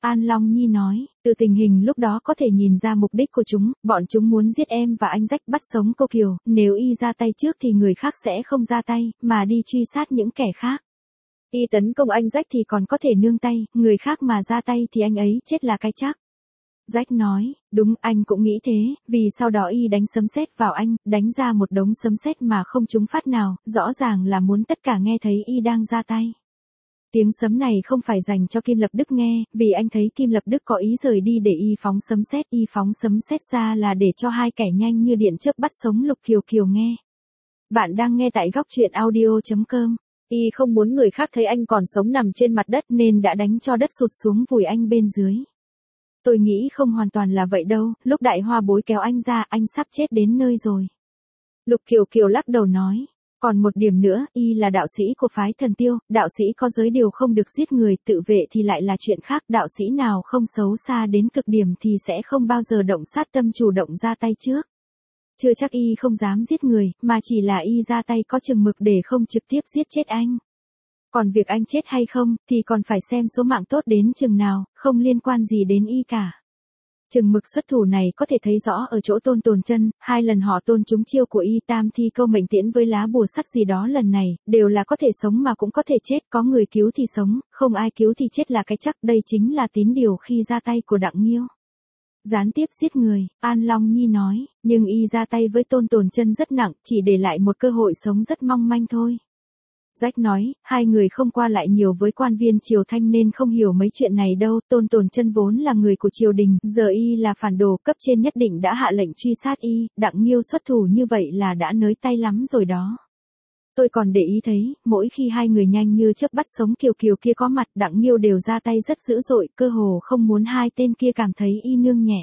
An Long Nhi nói, từ tình hình lúc đó có thể nhìn ra mục đích của chúng, bọn chúng muốn giết em và anh Rách bắt sống cô Kiều, nếu y ra tay trước thì người khác sẽ không ra tay, mà đi truy sát những kẻ khác. Y tấn công anh Rách thì còn có thể nương tay, người khác mà ra tay thì anh ấy chết là cái chắc. Rách nói, đúng, anh cũng nghĩ thế, vì sau đó y đánh sấm sét vào anh, đánh ra một đống sấm sét mà không trúng phát nào, rõ ràng là muốn tất cả nghe thấy y đang ra tay. Tiếng sấm này không phải dành cho Kim Lập Đức nghe, vì anh thấy Kim Lập Đức có ý rời đi để y phóng sấm sét, y phóng sấm sét ra là để cho hai kẻ nhanh như điện chớp bắt sống Lục Kiều Kiều nghe. Bạn đang nghe tại góc truyện audio chấm com. Y không muốn người khác thấy anh còn sống nằm trên mặt đất nên đã đánh cho đất sụt xuống vùi anh bên dưới. Tôi nghĩ không hoàn toàn là vậy đâu, lúc Đại Hoa Bối kéo anh ra, anh sắp chết đến nơi rồi. Lục Kiều Kiều lắc đầu nói. Còn một điểm nữa, y là đạo sĩ của phái Thần Tiêu, đạo sĩ có giới điều không được giết người, tự vệ thì lại là chuyện khác, đạo sĩ nào không xấu xa đến cực điểm thì sẽ không bao giờ động sát tâm chủ động ra tay trước. Chưa chắc y không dám giết người, mà chỉ là y ra tay có chừng mực để không trực tiếp giết chết anh. Còn việc anh chết hay không, thì còn phải xem số mạng tốt đến chừng nào, không liên quan gì đến y cả. Chừng mực xuất thủ này có thể thấy rõ ở chỗ Tôn Tồn Chân, hai lần họ tôn trúng chiêu của y, tam thi câu mệnh tiễn với lá bùa sắt gì đó lần này, đều là có thể sống mà cũng có thể chết, có người cứu thì sống, không ai cứu thì chết là cái chắc, đây chính là tín điều khi ra tay của Đặng Nghiêu. Gián tiếp giết người, An Long Nhi nói, nhưng y ra tay với Tôn Tồn Chân rất nặng, chỉ để lại một cơ hội sống rất mong manh thôi. Rách nói, hai người không qua lại nhiều với quan viên triều Thanh nên không hiểu mấy chuyện này đâu, Tôn Tồn Chân vốn là người của triều đình, giờ y là phản đồ, cấp trên nhất định đã hạ lệnh truy sát y, Đặng Nghiêu xuất thủ như vậy là đã nới tay lắm rồi đó. Tôi còn để ý thấy, mỗi khi hai người nhanh như chớp bắt sống Kiều Kiều kia có mặt, Đặng Nghiêu đều ra tay rất dữ dội, cơ hồ không muốn hai tên kia cảm thấy y nương nhẹ.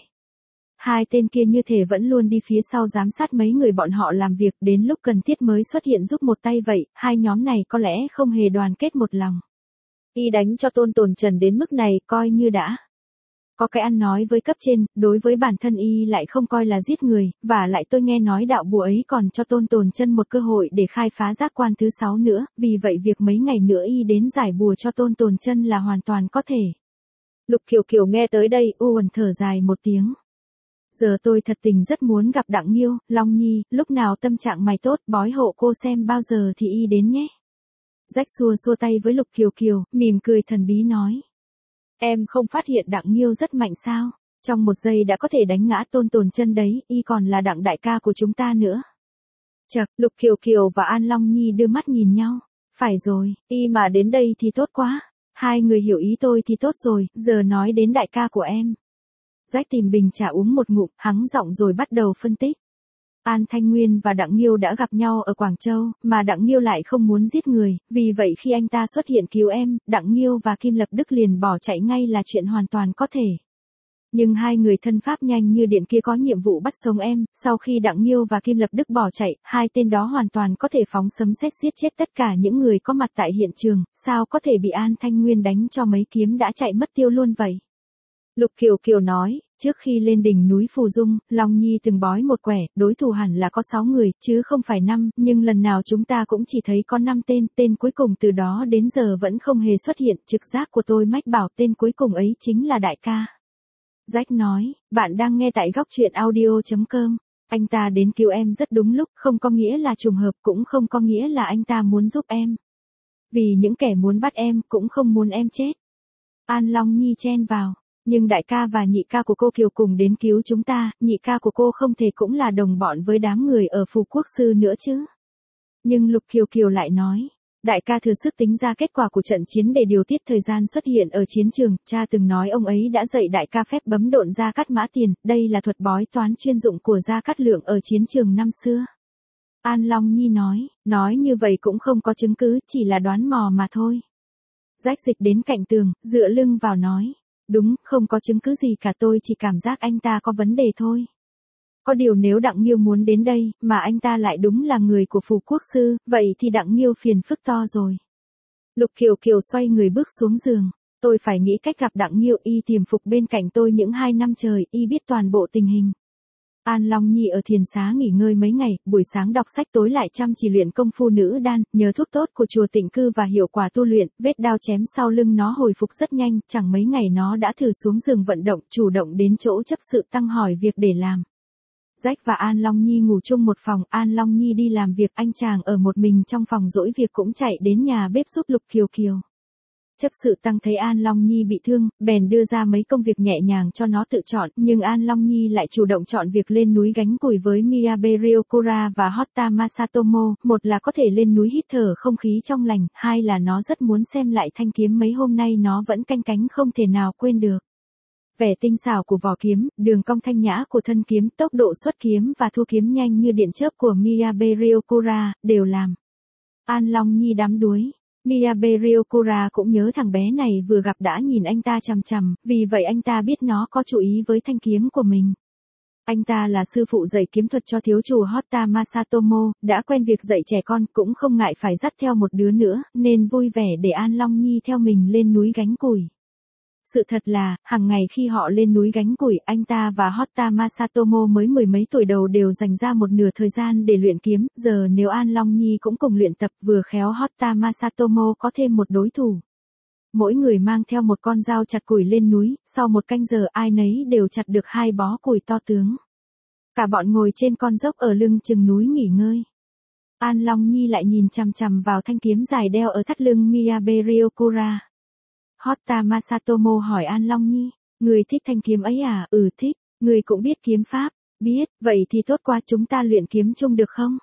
Hai tên kia như thể vẫn luôn đi phía sau giám sát mấy người bọn họ làm việc, đến lúc cần thiết mới xuất hiện giúp một tay vậy, hai nhóm này có lẽ không hề đoàn kết một lòng. Y đánh cho Tôn Tồn Trần đến mức này, coi như đã có cái ăn nói với cấp trên, đối với bản thân y lại không coi là giết người, và lại tôi nghe nói đạo bùa ấy còn cho Tôn Tồn Chân một cơ hội để khai phá giác quan thứ sáu nữa, vì vậy việc mấy ngày nữa y đến giải bùa cho Tôn Tồn Chân là hoàn toàn có thể. Lục Kiều Kiều nghe tới đây, u uẩn thở dài một tiếng. Giờ tôi thật tình rất muốn gặp Đặng Nghiêu, Long Nhi, lúc nào tâm trạng mày tốt, bói hộ cô xem bao giờ thì y đến nhé. Rách xua xua tay với Lục Kiều Kiều, mỉm cười thần bí nói. Em không phát hiện Đặng Nghiêu rất mạnh sao, trong một giây đã có thể đánh ngã Tôn Tồn Chân đấy, y còn là Đặng đại ca của chúng ta nữa. Chậc, Lục Kiều Kiều và An Long Nhi đưa mắt nhìn nhau, phải rồi, y mà đến đây thì tốt quá, hai người hiểu ý tôi thì tốt rồi, giờ nói đến đại ca của em. Rách tìm bình trà uống một ngụm, hắng giọng rồi bắt đầu phân tích. An Thanh Nguyên và Đặng Nghiêu đã gặp nhau ở Quảng Châu, mà Đặng Nghiêu lại không muốn giết người, vì vậy khi anh ta xuất hiện cứu em, Đặng Nghiêu và Kim Lập Đức liền bỏ chạy ngay là chuyện hoàn toàn có thể. Nhưng hai người thân pháp nhanh như điện kia có nhiệm vụ bắt sống em, sau khi Đặng Nghiêu và Kim Lập Đức bỏ chạy, hai tên đó hoàn toàn có thể phóng sấm sét giết chết tất cả những người có mặt tại hiện trường, sao có thể bị An Thanh Nguyên đánh cho mấy kiếm đã chạy mất tiêu luôn vậy? Lục Kiều Kiều nói, trước khi lên đỉnh núi Phù Dung, Long Nhi từng bói một quẻ, đối thủ hẳn là có sáu người, chứ không phải năm, nhưng lần nào chúng ta cũng chỉ thấy có năm tên, tên cuối cùng từ đó đến giờ vẫn không hề xuất hiện, trực giác của tôi mách bảo tên cuối cùng ấy chính là đại ca. Rách nói, bạn đang nghe tại góc truyện audio chấm com, anh ta đến cứu em rất đúng lúc, không có nghĩa là trùng hợp, cũng không có nghĩa là anh ta muốn giúp em. Vì những kẻ muốn bắt em, cũng không muốn em chết. An Long Nhi chen vào. Nhưng đại ca và nhị ca của cô Kiều cùng đến cứu chúng ta, nhị ca của cô không thể cũng là đồng bọn với đám người ở Phù Quốc Sư nữa chứ. Nhưng Lục Kiều Kiều lại nói, đại ca thừa sức tính ra kết quả của trận chiến để điều tiết thời gian xuất hiện ở chiến trường, cha từng nói ông ấy đã dạy đại ca phép bấm độn Gia Cát Mã Tiền, đây là thuật bói toán chuyên dụng của Gia Cát Lượng ở chiến trường năm xưa. An Long Nhi nói, nói như vậy cũng không có chứng cứ, chỉ là đoán mò mà thôi. Rách dịch đến cạnh tường, dựa lưng vào nói. Đúng, không có chứng cứ gì cả, tôi chỉ cảm giác anh ta có vấn đề thôi. Có điều nếu Đặng Nghiêu muốn đến đây, mà anh ta lại đúng là người của Phù Quốc Sư, vậy thì Đặng Nghiêu phiền phức to rồi. Lục Kiều Kiều xoay người bước xuống giường. Tôi phải nghĩ cách gặp Đặng Nghiêu, y tiềm phục bên cạnh tôi những hai năm trời, y biết toàn bộ tình hình. An Long Nhi ở thiền xá nghỉ ngơi mấy ngày, buổi sáng đọc sách tối lại chăm chỉ luyện công phu nữ đan, nhờ thuốc tốt của chùa Tịnh Cư và hiệu quả tu luyện, vết đao chém sau lưng nó hồi phục rất nhanh, chẳng mấy ngày nó đã thử xuống giường vận động, chủ động đến chỗ chấp sự tăng hỏi việc để làm. Jack và An Long Nhi ngủ chung một phòng, An Long Nhi đi làm việc, anh chàng ở một mình trong phòng dỗi việc cũng chạy đến nhà bếp giúp Lục Kiều Kiều. Chấp sự tăng thấy An Long Nhi bị thương, bèn đưa ra mấy công việc nhẹ nhàng cho nó tự chọn, nhưng An Long Nhi lại chủ động chọn việc lên núi gánh củi với Miyabe Ryokura và Hotta Masatomo, một là có thể lên núi hít thở không khí trong lành, hai là nó rất muốn xem lại thanh kiếm mấy hôm nay nó vẫn canh cánh không thể nào quên được. Vẻ tinh xảo của vỏ kiếm, đường cong thanh nhã của thân kiếm, tốc độ xuất kiếm và thu kiếm nhanh như điện chớp của Miyabe Ryokura, đều làm An Long Nhi đắm đuối. Miyabe Ryokura cũng nhớ thằng bé này vừa gặp đã nhìn anh ta chằm chằm, vì vậy anh ta biết nó có chú ý với thanh kiếm của mình. Anh ta là sư phụ dạy kiếm thuật cho thiếu chủ Hotta Masatomo, đã quen việc dạy trẻ con, cũng không ngại phải dắt theo một đứa nữa, nên vui vẻ để An Long Nhi theo mình lên núi gánh củi. Sự thật là, hàng ngày khi họ lên núi gánh củi, anh ta và Hotta Masatomo mới mười mấy tuổi đầu đều dành ra một nửa thời gian để luyện kiếm, giờ nếu An Long Nhi cũng cùng luyện tập vừa khéo Hotta Masatomo có thêm một đối thủ. Mỗi người mang theo một con dao chặt củi lên núi, sau một canh giờ ai nấy đều chặt được hai bó củi to tướng. Cả bọn ngồi trên con dốc ở lưng chừng núi nghỉ ngơi. An Long Nhi lại nhìn chằm chằm vào thanh kiếm dài đeo ở thắt lưng Miyabe Ryokura. Hotta Masatomo hỏi An Long Nhi, người thích thanh kiếm ấy à? Ừ thích, người cũng biết kiếm pháp, biết, vậy thì tốt quá chúng ta luyện kiếm chung được không?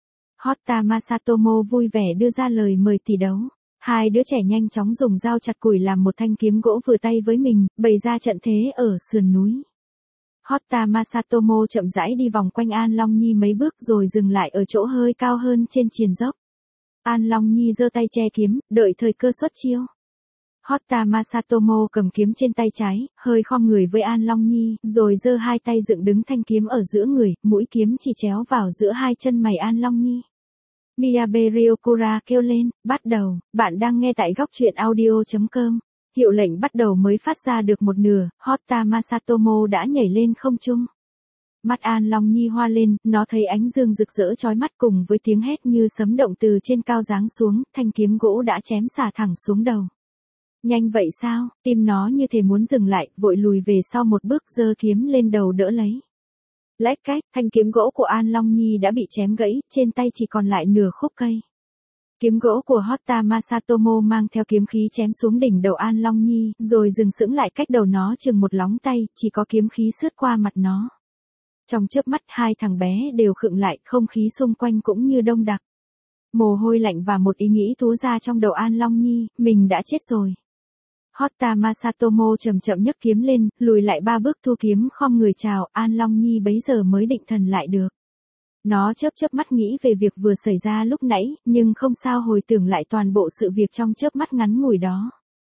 Hotta Masatomo vui vẻ đưa ra lời mời tỷ đấu. Hai đứa trẻ nhanh chóng dùng dao chặt củi làm một thanh kiếm gỗ vừa tay với mình, bày ra trận thế ở sườn núi. Hotta Masatomo chậm rãi đi vòng quanh An Long Nhi mấy bước rồi dừng lại ở chỗ hơi cao hơn trên triền dốc. An Long Nhi giơ tay che kiếm, đợi thời cơ xuất chiêu. Hotta Masatomo cầm kiếm trên tay trái, hơi khom người với An Long Nhi, rồi giơ hai tay dựng đứng thanh kiếm ở giữa người, mũi kiếm chỉ chéo vào giữa hai chân mày An Long Nhi. Miyabe Ryokura kêu lên, bắt đầu, bạn đang nghe tại góc truyện audio chấm com. Hiệu lệnh bắt đầu mới phát ra được một nửa, Hotta Masatomo đã nhảy lên không trung. Mắt An Long Nhi hoa lên, nó thấy ánh dương rực rỡ chói mắt cùng với tiếng hét như sấm động từ trên cao giáng xuống, thanh kiếm gỗ đã chém xả thẳng xuống đầu. Nhanh vậy sao? Tim nó như thể muốn dừng lại, vội lùi về sau một bước giơ kiếm lên đầu đỡ lấy. Lách cách, thanh kiếm gỗ của An Long Nhi đã bị chém gãy, trên tay chỉ còn lại nửa khúc cây. Kiếm gỗ của Hotta Masatomo mang theo kiếm khí chém xuống đỉnh đầu An Long Nhi, rồi dừng sững lại cách đầu nó chừng một lóng tay, chỉ có kiếm khí sướt qua mặt nó. Trong chớp mắt hai thằng bé đều khựng lại, không khí xung quanh cũng như đông đặc. Mồ hôi lạnh và một ý nghĩ túa ra trong đầu An Long Nhi, mình đã chết rồi. Hotta Masatomo chậm chậm nhấc kiếm lên, lùi lại ba bước thu kiếm khom người chào, An Long Nhi bấy giờ mới định thần lại được. Nó chớp chớp mắt nghĩ về việc vừa xảy ra lúc nãy, nhưng không sao hồi tưởng lại toàn bộ sự việc trong chớp mắt ngắn ngủi đó.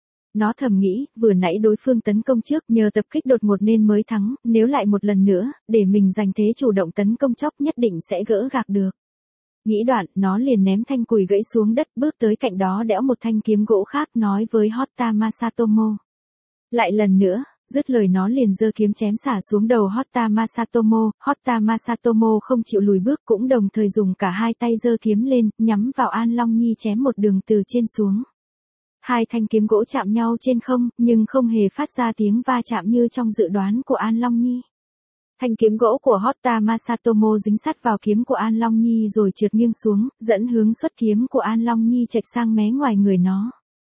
Nó thầm nghĩ, vừa nãy đối phương tấn công trước nhờ tập kích đột ngột nên mới thắng, nếu lại một lần nữa, để mình giành thế chủ động tấn công chóc nhất định sẽ gỡ gạc được. Nghĩ đoạn, nó liền ném thanh củi gãy xuống đất, bước tới cạnh đó đẽo một thanh kiếm gỗ khác nói với Hotta Masatomo. Lại lần nữa, dứt lời nó liền giơ kiếm chém xả xuống đầu Hotta Masatomo, Hotta Masatomo không chịu lùi bước cũng đồng thời dùng cả hai tay giơ kiếm lên, nhắm vào An Long Nhi chém một đường từ trên xuống. Hai thanh kiếm gỗ chạm nhau trên không, nhưng không hề phát ra tiếng va chạm như trong dự đoán của An Long Nhi. Thanh kiếm gỗ của Hotta Masatomo dính sát vào kiếm của An Long Nhi rồi trượt nghiêng xuống, dẫn hướng xuất kiếm của An Long Nhi chệch sang mé ngoài người nó.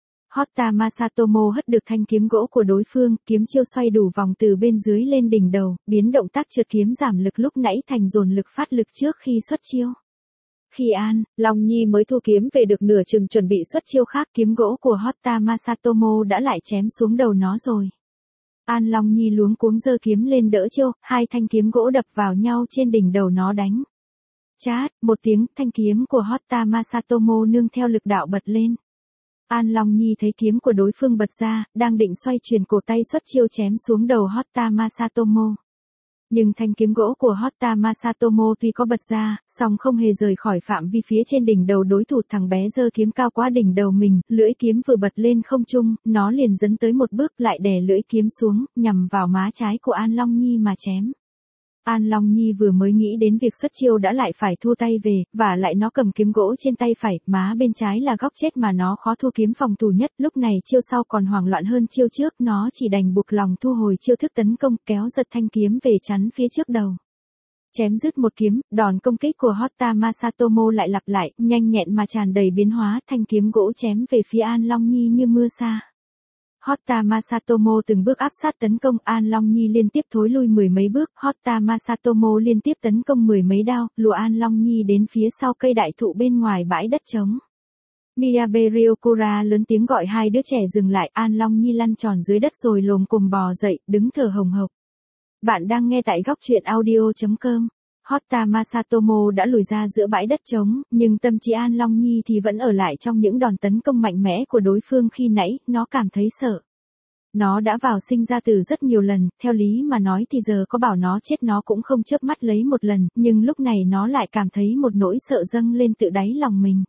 Hotta Masatomo hất được thanh kiếm gỗ của đối phương, kiếm chiêu xoay đủ vòng từ bên dưới lên đỉnh đầu, biến động tác trượt kiếm giảm lực lúc nãy thành dồn lực phát lực trước khi xuất chiêu. Khi An Long Nhi mới thu kiếm về được nửa chừng chuẩn bị xuất chiêu khác, kiếm gỗ của Hotta Masatomo đã lại chém xuống đầu nó rồi. An Long Nhi luống cuống giơ kiếm lên đỡ chiêu, hai thanh kiếm gỗ đập vào nhau trên đỉnh đầu nó đánh. Chát, một tiếng, thanh kiếm của Hotta Masatomo nương theo lực đạo bật lên. An Long Nhi thấy kiếm của đối phương bật ra, đang định xoay chuyển cổ tay xuất chiêu chém xuống đầu Hotta Masatomo. Nhưng thanh kiếm gỗ của Hotta Masatomo tuy có bật ra, song không hề rời khỏi phạm vi phía trên đỉnh đầu đối thủ. Thằng bé giơ kiếm cao quá đỉnh đầu mình, lưỡi kiếm vừa bật lên không trung, nó liền dấn tới một bước lại đè lưỡi kiếm xuống, nhằm vào má trái của An Long Nhi mà chém. An Long Nhi vừa mới nghĩ đến việc xuất chiêu đã lại phải thu tay về, và lại nó cầm kiếm gỗ trên tay phải, má bên trái là góc chết mà nó khó thu kiếm phòng thủ nhất, lúc này chiêu sau còn hoảng loạn hơn chiêu trước, nó chỉ đành buộc lòng thu hồi chiêu thức tấn công, kéo giật thanh kiếm về chắn phía trước đầu. Chém dứt một kiếm, đòn công kích của Hotta Masatomo lại lặp lại, nhanh nhẹn mà tràn đầy biến hóa, thanh kiếm gỗ chém về phía An Long Nhi như mưa sa. Hotta Masatomo từng bước áp sát tấn công, An Long Nhi liên tiếp thối lui mười mấy bước, Hotta Masatomo liên tiếp tấn công mười mấy đao, lùa An Long Nhi đến phía sau cây đại thụ bên ngoài bãi đất trống. Miyabe Ryokura lớn tiếng gọi hai đứa trẻ dừng lại, An Long Nhi lăn tròn dưới đất rồi lồm cồm bò dậy, đứng thở hồng hộc. Bạn đang nghe tại góc truyện audio chấm com. Hotta Masatomo đã lùi ra giữa bãi đất trống, nhưng tâm trí An Long Nhi thì vẫn ở lại trong những đòn tấn công mạnh mẽ của đối phương khi nãy, nó cảm thấy sợ. Nó đã vào sinh ra từ rất nhiều lần, theo lý mà nói thì giờ có bảo nó chết nó cũng không chớp mắt lấy một lần, nhưng lúc này nó lại cảm thấy một nỗi sợ dâng lên tự đáy lòng mình.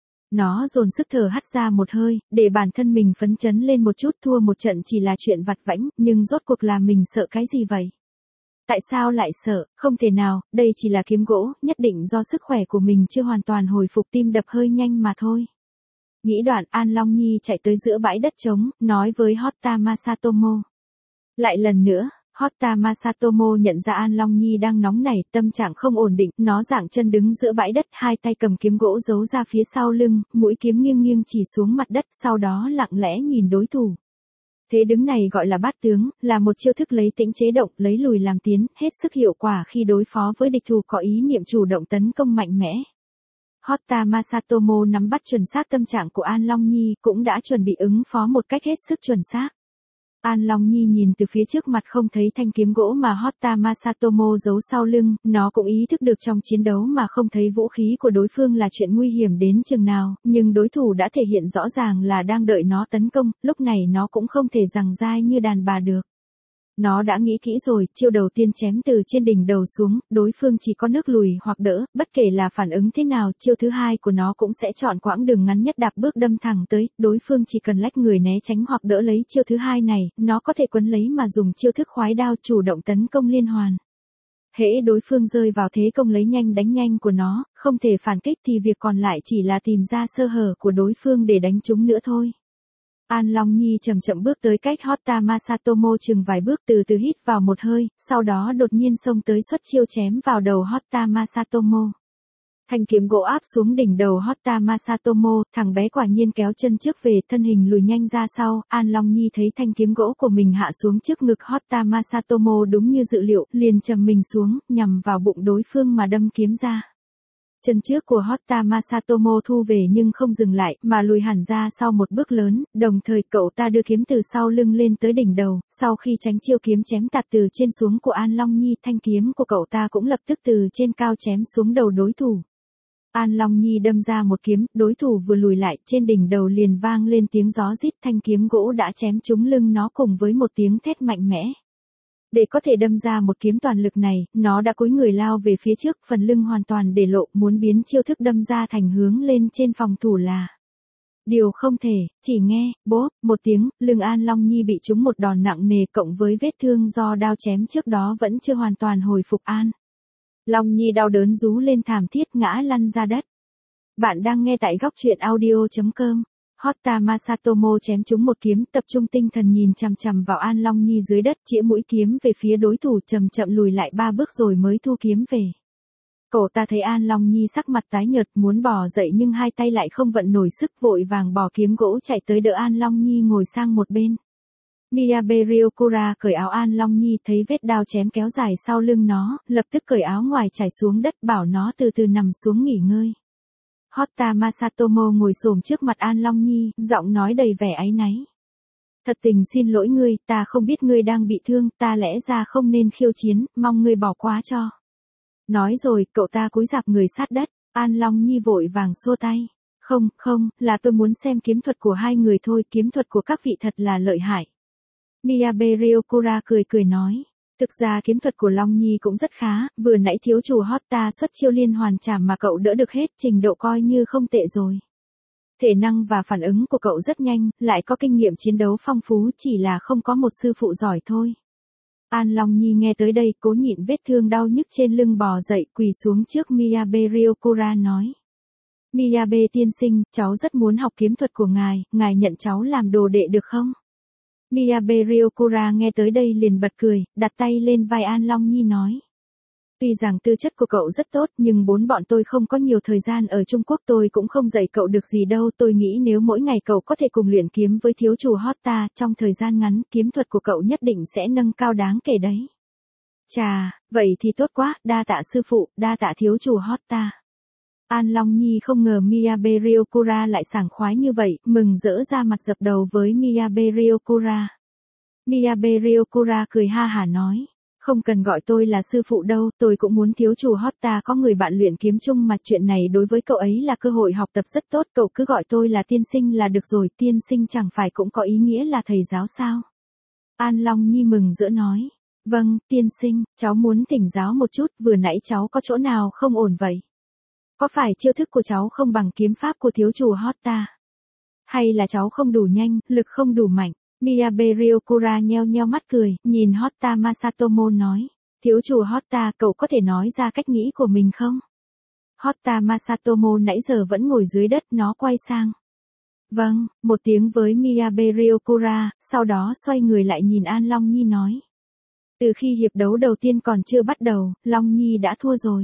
Nó dồn sức thở hắt ra một hơi, để bản thân mình phấn chấn lên một chút, thua một trận chỉ là chuyện vặt vãnh, nhưng rốt cuộc là mình sợ cái gì vậy? Tại sao lại sợ? Không thể nào, đây chỉ là kiếm gỗ, nhất định do sức khỏe của mình chưa hoàn toàn hồi phục, tim đập hơi nhanh mà thôi. Nghĩ đoạn, An Long Nhi chạy tới giữa bãi đất trống, nói với Hotta Masatomo. Lại lần nữa, Hotta Masatomo nhận ra An Long Nhi đang nóng nảy, tâm trạng không ổn định, nó giãng chân đứng giữa bãi đất, hai tay cầm kiếm gỗ giấu ra phía sau lưng, mũi kiếm nghiêng nghiêng chỉ xuống mặt đất, sau đó lặng lẽ nhìn đối thủ. Thế đứng này gọi là bát tướng, là một chiêu thức lấy tĩnh chế động, lấy lùi làm tiến, hết sức hiệu quả khi đối phó với địch thủ có ý niệm chủ động tấn công mạnh mẽ. Hotta Masatomo nắm bắt chuẩn xác tâm trạng của An Long Nhi, cũng đã chuẩn bị ứng phó một cách hết sức chuẩn xác. An Long Nhi nhìn từ phía trước mặt không thấy thanh kiếm gỗ mà Hotta Masatomo giấu sau lưng, nó cũng ý thức được trong chiến đấu mà không thấy vũ khí của đối phương là chuyện nguy hiểm đến chừng nào, nhưng đối thủ đã thể hiện rõ ràng là đang đợi nó tấn công, lúc này nó cũng không thể giằng dai như đàn bà được. Nó đã nghĩ kỹ rồi, chiêu đầu tiên chém từ trên đỉnh đầu xuống, đối phương chỉ có nước lùi hoặc đỡ, bất kể là phản ứng thế nào, chiêu thứ hai của nó cũng sẽ chọn quãng đường ngắn nhất đạp bước đâm thẳng tới, đối phương chỉ cần lách người né tránh hoặc đỡ lấy chiêu thứ hai này, nó có thể quấn lấy mà dùng chiêu thức khoái đao chủ động tấn công liên hoàn. Hễ đối phương rơi vào thế công lấy nhanh đánh nhanh của nó, không thể phản kích thì việc còn lại chỉ là tìm ra sơ hở của đối phương để đánh trúng nữa thôi. An Long Nhi chậm chậm bước tới cách Hotta Masatomo chừng vài bước, từ từ hít vào một hơi, sau đó đột nhiên xông tới xuất chiêu chém vào đầu Hotta Masatomo. Thanh kiếm gỗ áp xuống đỉnh đầu Hotta Masatomo, thằng bé quả nhiên kéo chân trước về, thân hình lùi nhanh ra sau, An Long Nhi thấy thanh kiếm gỗ của mình hạ xuống trước ngực Hotta Masatomo đúng như dự liệu, liền trầm mình xuống, nhằm vào bụng đối phương mà đâm kiếm ra. Chân trước của Hotta Masatomo thu về nhưng không dừng lại, mà lùi hẳn ra sau một bước lớn, đồng thời cậu ta đưa kiếm từ sau lưng lên tới đỉnh đầu, sau khi tránh chiêu kiếm chém tạt từ trên xuống của An Long Nhi, thanh kiếm của cậu ta cũng lập tức từ trên cao chém xuống đầu đối thủ. An Long Nhi đâm ra một kiếm, đối thủ vừa lùi lại, trên đỉnh đầu liền vang lên tiếng gió rít, thanh kiếm gỗ đã chém trúng lưng nó cùng với một tiếng thét mạnh mẽ. Để có thể đâm ra một kiếm toàn lực này, nó đã cúi người lao về phía trước, phần lưng hoàn toàn để lộ, muốn biến chiêu thức đâm ra thành hướng lên trên phòng thủ là điều không thể. Chỉ nghe, bốp, một tiếng, lưng An Long Nhi bị trúng một đòn nặng nề, cộng với vết thương do đao chém trước đó vẫn chưa hoàn toàn hồi phục. An Long Nhi đau đớn rú lên thảm thiết, ngã lăn ra đất. Bạn đang nghe tại góc truyện audio chấm com. Hotta Masatomo chém trúng một kiếm, tập trung tinh thần nhìn chằm chằm vào An Long Nhi dưới đất, chĩa mũi kiếm về phía đối thủ, chậm chậm lùi lại ba bước rồi mới thu kiếm về. Cậu ta thấy An Long Nhi sắc mặt tái nhợt, muốn bò dậy nhưng hai tay lại không vận nổi sức, vội vàng bỏ kiếm gỗ chạy tới đỡ An Long Nhi ngồi sang một bên. Miyabe Ryokura cởi áo An Long Nhi, thấy vết đao chém kéo dài sau lưng nó, lập tức cởi áo ngoài trải xuống đất, bảo nó từ từ nằm xuống nghỉ ngơi. Hotta Masatomo ngồi xổm trước mặt An Long Nhi, giọng nói đầy vẻ áy náy. Thật tình xin lỗi ngươi, ta không biết ngươi đang bị thương, ta lẽ ra không nên khiêu chiến, mong ngươi bỏ qua cho. Nói rồi, cậu ta cúi rạp người sát đất, An Long Nhi vội vàng xua tay. Không, không, là tôi muốn xem kiếm thuật của hai người thôi, kiếm thuật của các vị thật là lợi hại. Miyabe Ryokura cười cười nói. Thực ra kiếm thuật của Long Nhi cũng rất khá, vừa nãy thiếu chủ Hotta xuất chiêu liên hoàn chảm mà cậu đỡ được hết, trình độ coi như không tệ rồi. Thể năng và phản ứng của cậu rất nhanh, lại có kinh nghiệm chiến đấu phong phú, chỉ là không có một sư phụ giỏi thôi. An Long Nhi nghe tới đây cố nhịn vết thương đau nhức trên lưng bò dậy quỳ xuống trước Miyabe Ryokura nói. Miyabe tiên sinh, cháu rất muốn học kiếm thuật của ngài, ngài nhận cháu làm đồ đệ được không? Miyabe Ryokura nghe tới đây liền bật cười, đặt tay lên vai An Long Nhi nói. Tuy rằng tư chất của cậu rất tốt nhưng bốn bọn tôi không có nhiều thời gian ở Trung Quốc, tôi cũng không dạy cậu được gì đâu. Tôi nghĩ nếu mỗi ngày cậu có thể cùng luyện kiếm với thiếu chủ Hotta, trong thời gian ngắn kiếm thuật của cậu nhất định sẽ nâng cao đáng kể đấy. Chà, vậy thì tốt quá, đa tạ sư phụ, đa tạ thiếu chủ Hotta. An Long Nhi không ngờ Miyabe Ryokura lại sảng khoái như vậy, mừng rỡ ra mặt dập đầu với Miyabe Ryokura. Miyabe Ryokura cười ha hả nói. Không cần gọi tôi là sư phụ đâu, tôi cũng muốn thiếu chủ Hotta có người bạn luyện kiếm chung mà chuyện này đối với cậu ấy là cơ hội học tập rất tốt, cậu cứ gọi tôi là tiên sinh là được rồi, tiên sinh chẳng phải cũng có ý nghĩa là thầy giáo sao? An Long Nhi mừng rỡ nói, vâng, tiên sinh, cháu muốn thỉnh giáo một chút, vừa nãy cháu có chỗ nào không ổn vậy? Có phải chiêu thức của cháu không bằng kiếm pháp của thiếu chủ Hotta? Hay là cháu không đủ nhanh, lực không đủ mạnh? Miyabe Ryokura nheo nheo mắt cười, nhìn Hotta Masatomo nói, thiếu chủ Hotta, cậu có thể nói ra cách nghĩ của mình không? Hotta Masatomo nãy giờ vẫn ngồi dưới đất, nó quay sang. Vâng, một tiếng với Miyabe Ryokura, sau đó xoay người lại nhìn An Long Nhi nói. Từ khi hiệp đấu đầu tiên còn chưa bắt đầu, Long Nhi đã thua rồi.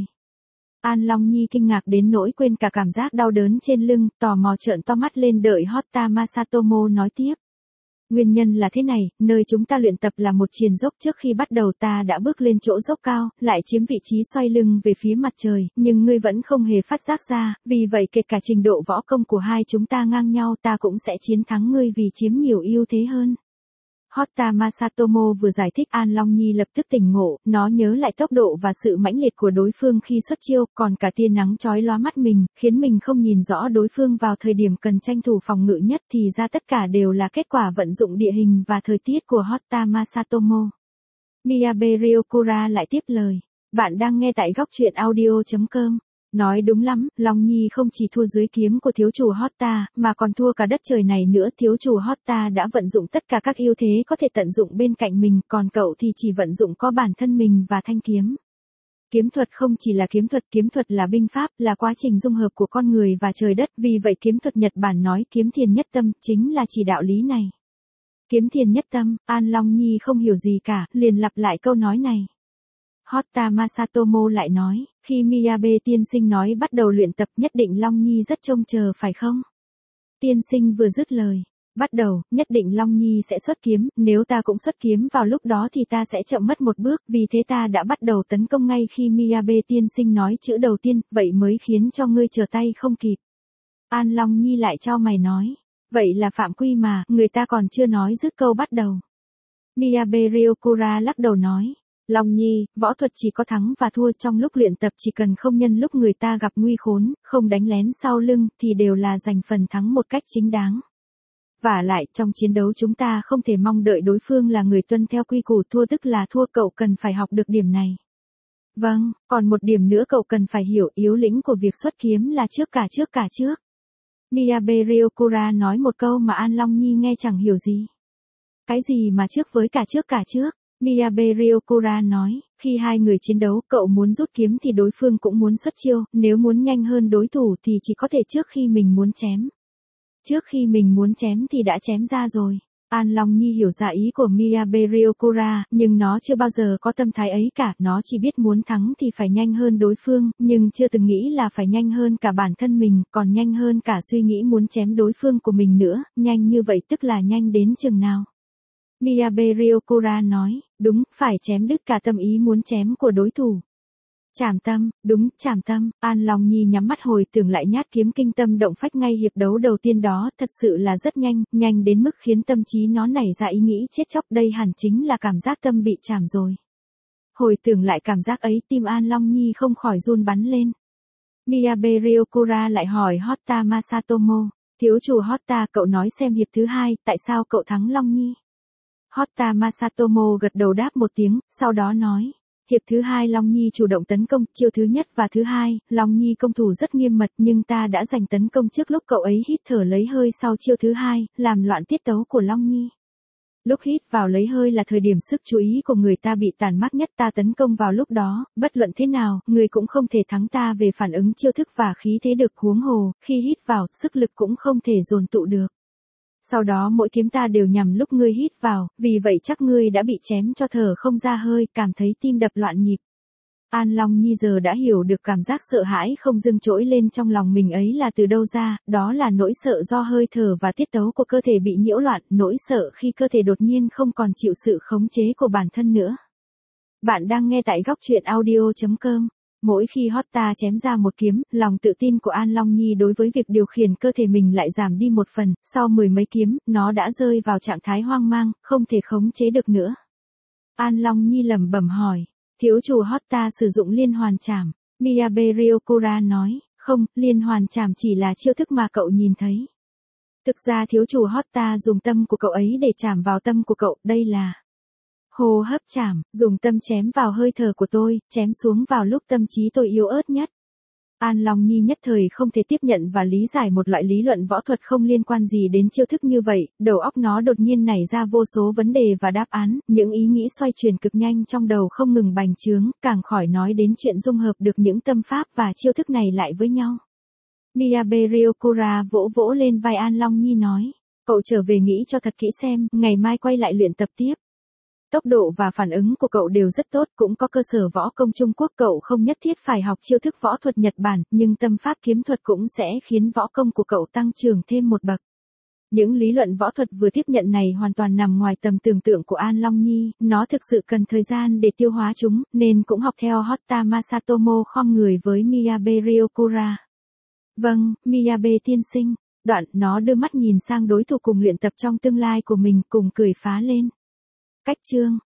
An Long Nhi kinh ngạc đến nỗi quên cả cảm giác đau đớn trên lưng, tò mò trợn to mắt lên đợi Hotta Masatomo nói tiếp. Nguyên nhân là thế này, nơi chúng ta luyện tập là một triền dốc, trước khi bắt đầu ta đã bước lên chỗ dốc cao, lại chiếm vị trí xoay lưng về phía mặt trời, nhưng ngươi vẫn không hề phát giác ra, vì vậy kể cả trình độ võ công của hai chúng ta ngang nhau ta cũng sẽ chiến thắng ngươi vì chiếm nhiều ưu thế hơn. Hotta Masatomo vừa giải thích An Long Nhi lập tức tỉnh ngộ, nó nhớ lại tốc độ và sự mãnh liệt của đối phương khi xuất chiêu, còn cả tia nắng chói lóa mắt mình, khiến mình không nhìn rõ đối phương vào thời điểm cần tranh thủ phòng ngự nhất, thì ra tất cả đều là kết quả vận dụng địa hình và thời tiết của Hotta Masatomo. Miyabe Ryokura lại tiếp lời, bạn đang nghe tại góc truyện audio chấm com. Nói đúng lắm, Long Nhi không chỉ thua dưới kiếm của thiếu chủ Hotta, mà còn thua cả đất trời này nữa. Thiếu chủ Hotta đã vận dụng tất cả các ưu thế có thể tận dụng bên cạnh mình, còn cậu thì chỉ vận dụng có bản thân mình và thanh kiếm. Kiếm thuật không chỉ là kiếm thuật, kiếm thuật là binh pháp, là quá trình dung hợp của con người và trời đất, vì vậy kiếm thuật Nhật Bản nói kiếm thiền nhất tâm, chính là chỉ đạo lý này. Kiếm thiền nhất tâm, An Long Nhi không hiểu gì cả, liền lặp lại câu nói này. Hotta Masatomo lại nói, khi Miyabe tiên sinh nói bắt đầu luyện tập nhất định Long Nhi rất trông chờ phải không? Tiên sinh vừa dứt lời, bắt đầu, nhất định Long Nhi sẽ xuất kiếm, nếu ta cũng xuất kiếm vào lúc đó thì ta sẽ chậm mất một bước, vì thế ta đã bắt đầu tấn công ngay khi Miyabe tiên sinh nói chữ đầu tiên, vậy mới khiến cho ngươi trở tay không kịp. An Long Nhi lại chau mày nói, vậy là phạm quy mà, người ta còn chưa nói dứt câu bắt đầu. Miyabe Ryokura lắc đầu nói. Long Nhi, võ thuật chỉ có thắng và thua, trong lúc luyện tập chỉ cần không nhân lúc người ta gặp nguy khốn, không đánh lén sau lưng, thì đều là giành phần thắng một cách chính đáng. Vả lại, trong chiến đấu chúng ta không thể mong đợi đối phương là người tuân theo quy củ, thua tức là thua, cậu cần phải học được điểm này. Vâng, còn một điểm nữa cậu cần phải hiểu, yếu lĩnh của việc xuất kiếm là trước cả trước cả trước. Miyabe Ryokura nói một câu mà An Long Nhi nghe chẳng hiểu gì. Cái gì mà trước với cả trước cả trước? Miyabe Ryokura nói, khi hai người chiến đấu, cậu muốn rút kiếm thì đối phương cũng muốn xuất chiêu, nếu muốn nhanh hơn đối thủ thì chỉ có thể trước khi mình muốn chém. Trước khi mình muốn chém thì đã chém ra rồi. An Long Nhi hiểu ra ý của Miyabe Ryokura, nhưng nó chưa bao giờ có tâm thái ấy cả, nó chỉ biết muốn thắng thì phải nhanh hơn đối phương, nhưng chưa từng nghĩ là phải nhanh hơn cả bản thân mình, còn nhanh hơn cả suy nghĩ muốn chém đối phương của mình nữa, nhanh như vậy tức là nhanh đến chừng nào. Miyabe Ryokura nói, đúng, phải chém đứt cả tâm ý muốn chém của đối thủ. Trảm tâm, đúng, trảm tâm. An Long Nhi nhắm mắt hồi tưởng lại nhát kiếm kinh tâm động phách ngay hiệp đấu đầu tiên đó, thật sự là rất nhanh, nhanh đến mức khiến tâm trí nó nảy ra ý nghĩ chết chóc, đây hẳn chính là cảm giác tâm bị trảm rồi. Hồi tưởng lại cảm giác ấy, tim An Long Nhi không khỏi run bắn lên. Miyabe Ryokura lại hỏi Hotta Masatomo, thiếu chủ Hotta, cậu nói xem hiệp thứ hai, tại sao cậu thắng Long Nhi? Hotta Masatomo gật đầu đáp một tiếng, sau đó nói, hiệp thứ hai Long Nhi chủ động tấn công, chiêu thứ nhất và thứ hai, Long Nhi công thủ rất nghiêm mật nhưng ta đã giành tấn công trước lúc cậu ấy hít thở lấy hơi sau chiêu thứ hai, làm loạn tiết tấu của Long Nhi. Lúc hít vào lấy hơi là thời điểm sức chú ý của người ta bị tản mát nhất, ta tấn công vào lúc đó, bất luận thế nào, người cũng không thể thắng ta về phản ứng chiêu thức và khí thế được, huống hồ, khi hít vào, sức lực cũng không thể dồn tụ được. Sau đó mỗi kiếm ta đều nhằm lúc ngươi hít vào, vì vậy chắc ngươi đã bị chém cho thở không ra hơi, cảm thấy tim đập loạn nhịp. An Long Nhi giờ đã hiểu được cảm giác sợ hãi không dâng trỗi lên trong lòng mình ấy là từ đâu ra, đó là nỗi sợ do hơi thở và tiết tấu của cơ thể bị nhiễu loạn, nỗi sợ khi cơ thể đột nhiên không còn chịu sự khống chế của bản thân nữa. Bạn đang nghe tại góc truyện audio chấm com. Mỗi khi Hotta chém ra một kiếm, lòng tự tin của An Long Nhi đối với việc điều khiển cơ thể mình lại giảm đi một phần, sau mười mấy kiếm, nó đã rơi vào trạng thái hoang mang, không thể khống chế được nữa. An Long Nhi lẩm bẩm hỏi. Thiếu chủ Hotta sử dụng liên hoàn chảm. Miyabe Ryokura nói, không, liên hoàn chảm chỉ là chiêu thức mà cậu nhìn thấy. Thực ra thiếu chủ Hotta dùng tâm của cậu ấy để chạm vào tâm của cậu, đây là hô hấp chảm, dùng tâm chém vào hơi thở của tôi, chém xuống vào lúc tâm trí tôi yếu ớt nhất. An Long Nhi nhất thời không thể tiếp nhận và lý giải một loại lý luận võ thuật không liên quan gì đến chiêu thức như vậy, đầu óc nó đột nhiên nảy ra vô số vấn đề và đáp án, những ý nghĩ xoay chuyển cực nhanh trong đầu không ngừng bành trướng, càng khỏi nói đến chuyện dung hợp được những tâm pháp và chiêu thức này lại với nhau. Miyabe Ryokura vỗ vỗ lên vai An Long Nhi nói, cậu trở về nghĩ cho thật kỹ xem, ngày mai quay lại luyện tập tiếp. Tốc độ và phản ứng của cậu đều rất tốt, cũng có cơ sở võ công Trung Quốc, cậu không nhất thiết phải học chiêu thức võ thuật Nhật Bản, nhưng tâm pháp kiếm thuật cũng sẽ khiến võ công của cậu tăng trưởng thêm một bậc. Những lý luận võ thuật vừa tiếp nhận này hoàn toàn nằm ngoài tầm tưởng tượng của An Long Nhi, nó thực sự cần thời gian để tiêu hóa chúng, nên cũng học theo Hotta Masatomo khom người với Miyabe Ryokura. Vâng, Miyabe tiên sinh. Đoạn, nó đưa mắt nhìn sang đối thủ cùng luyện tập trong tương lai của mình, cùng cười phá lên. Cách chương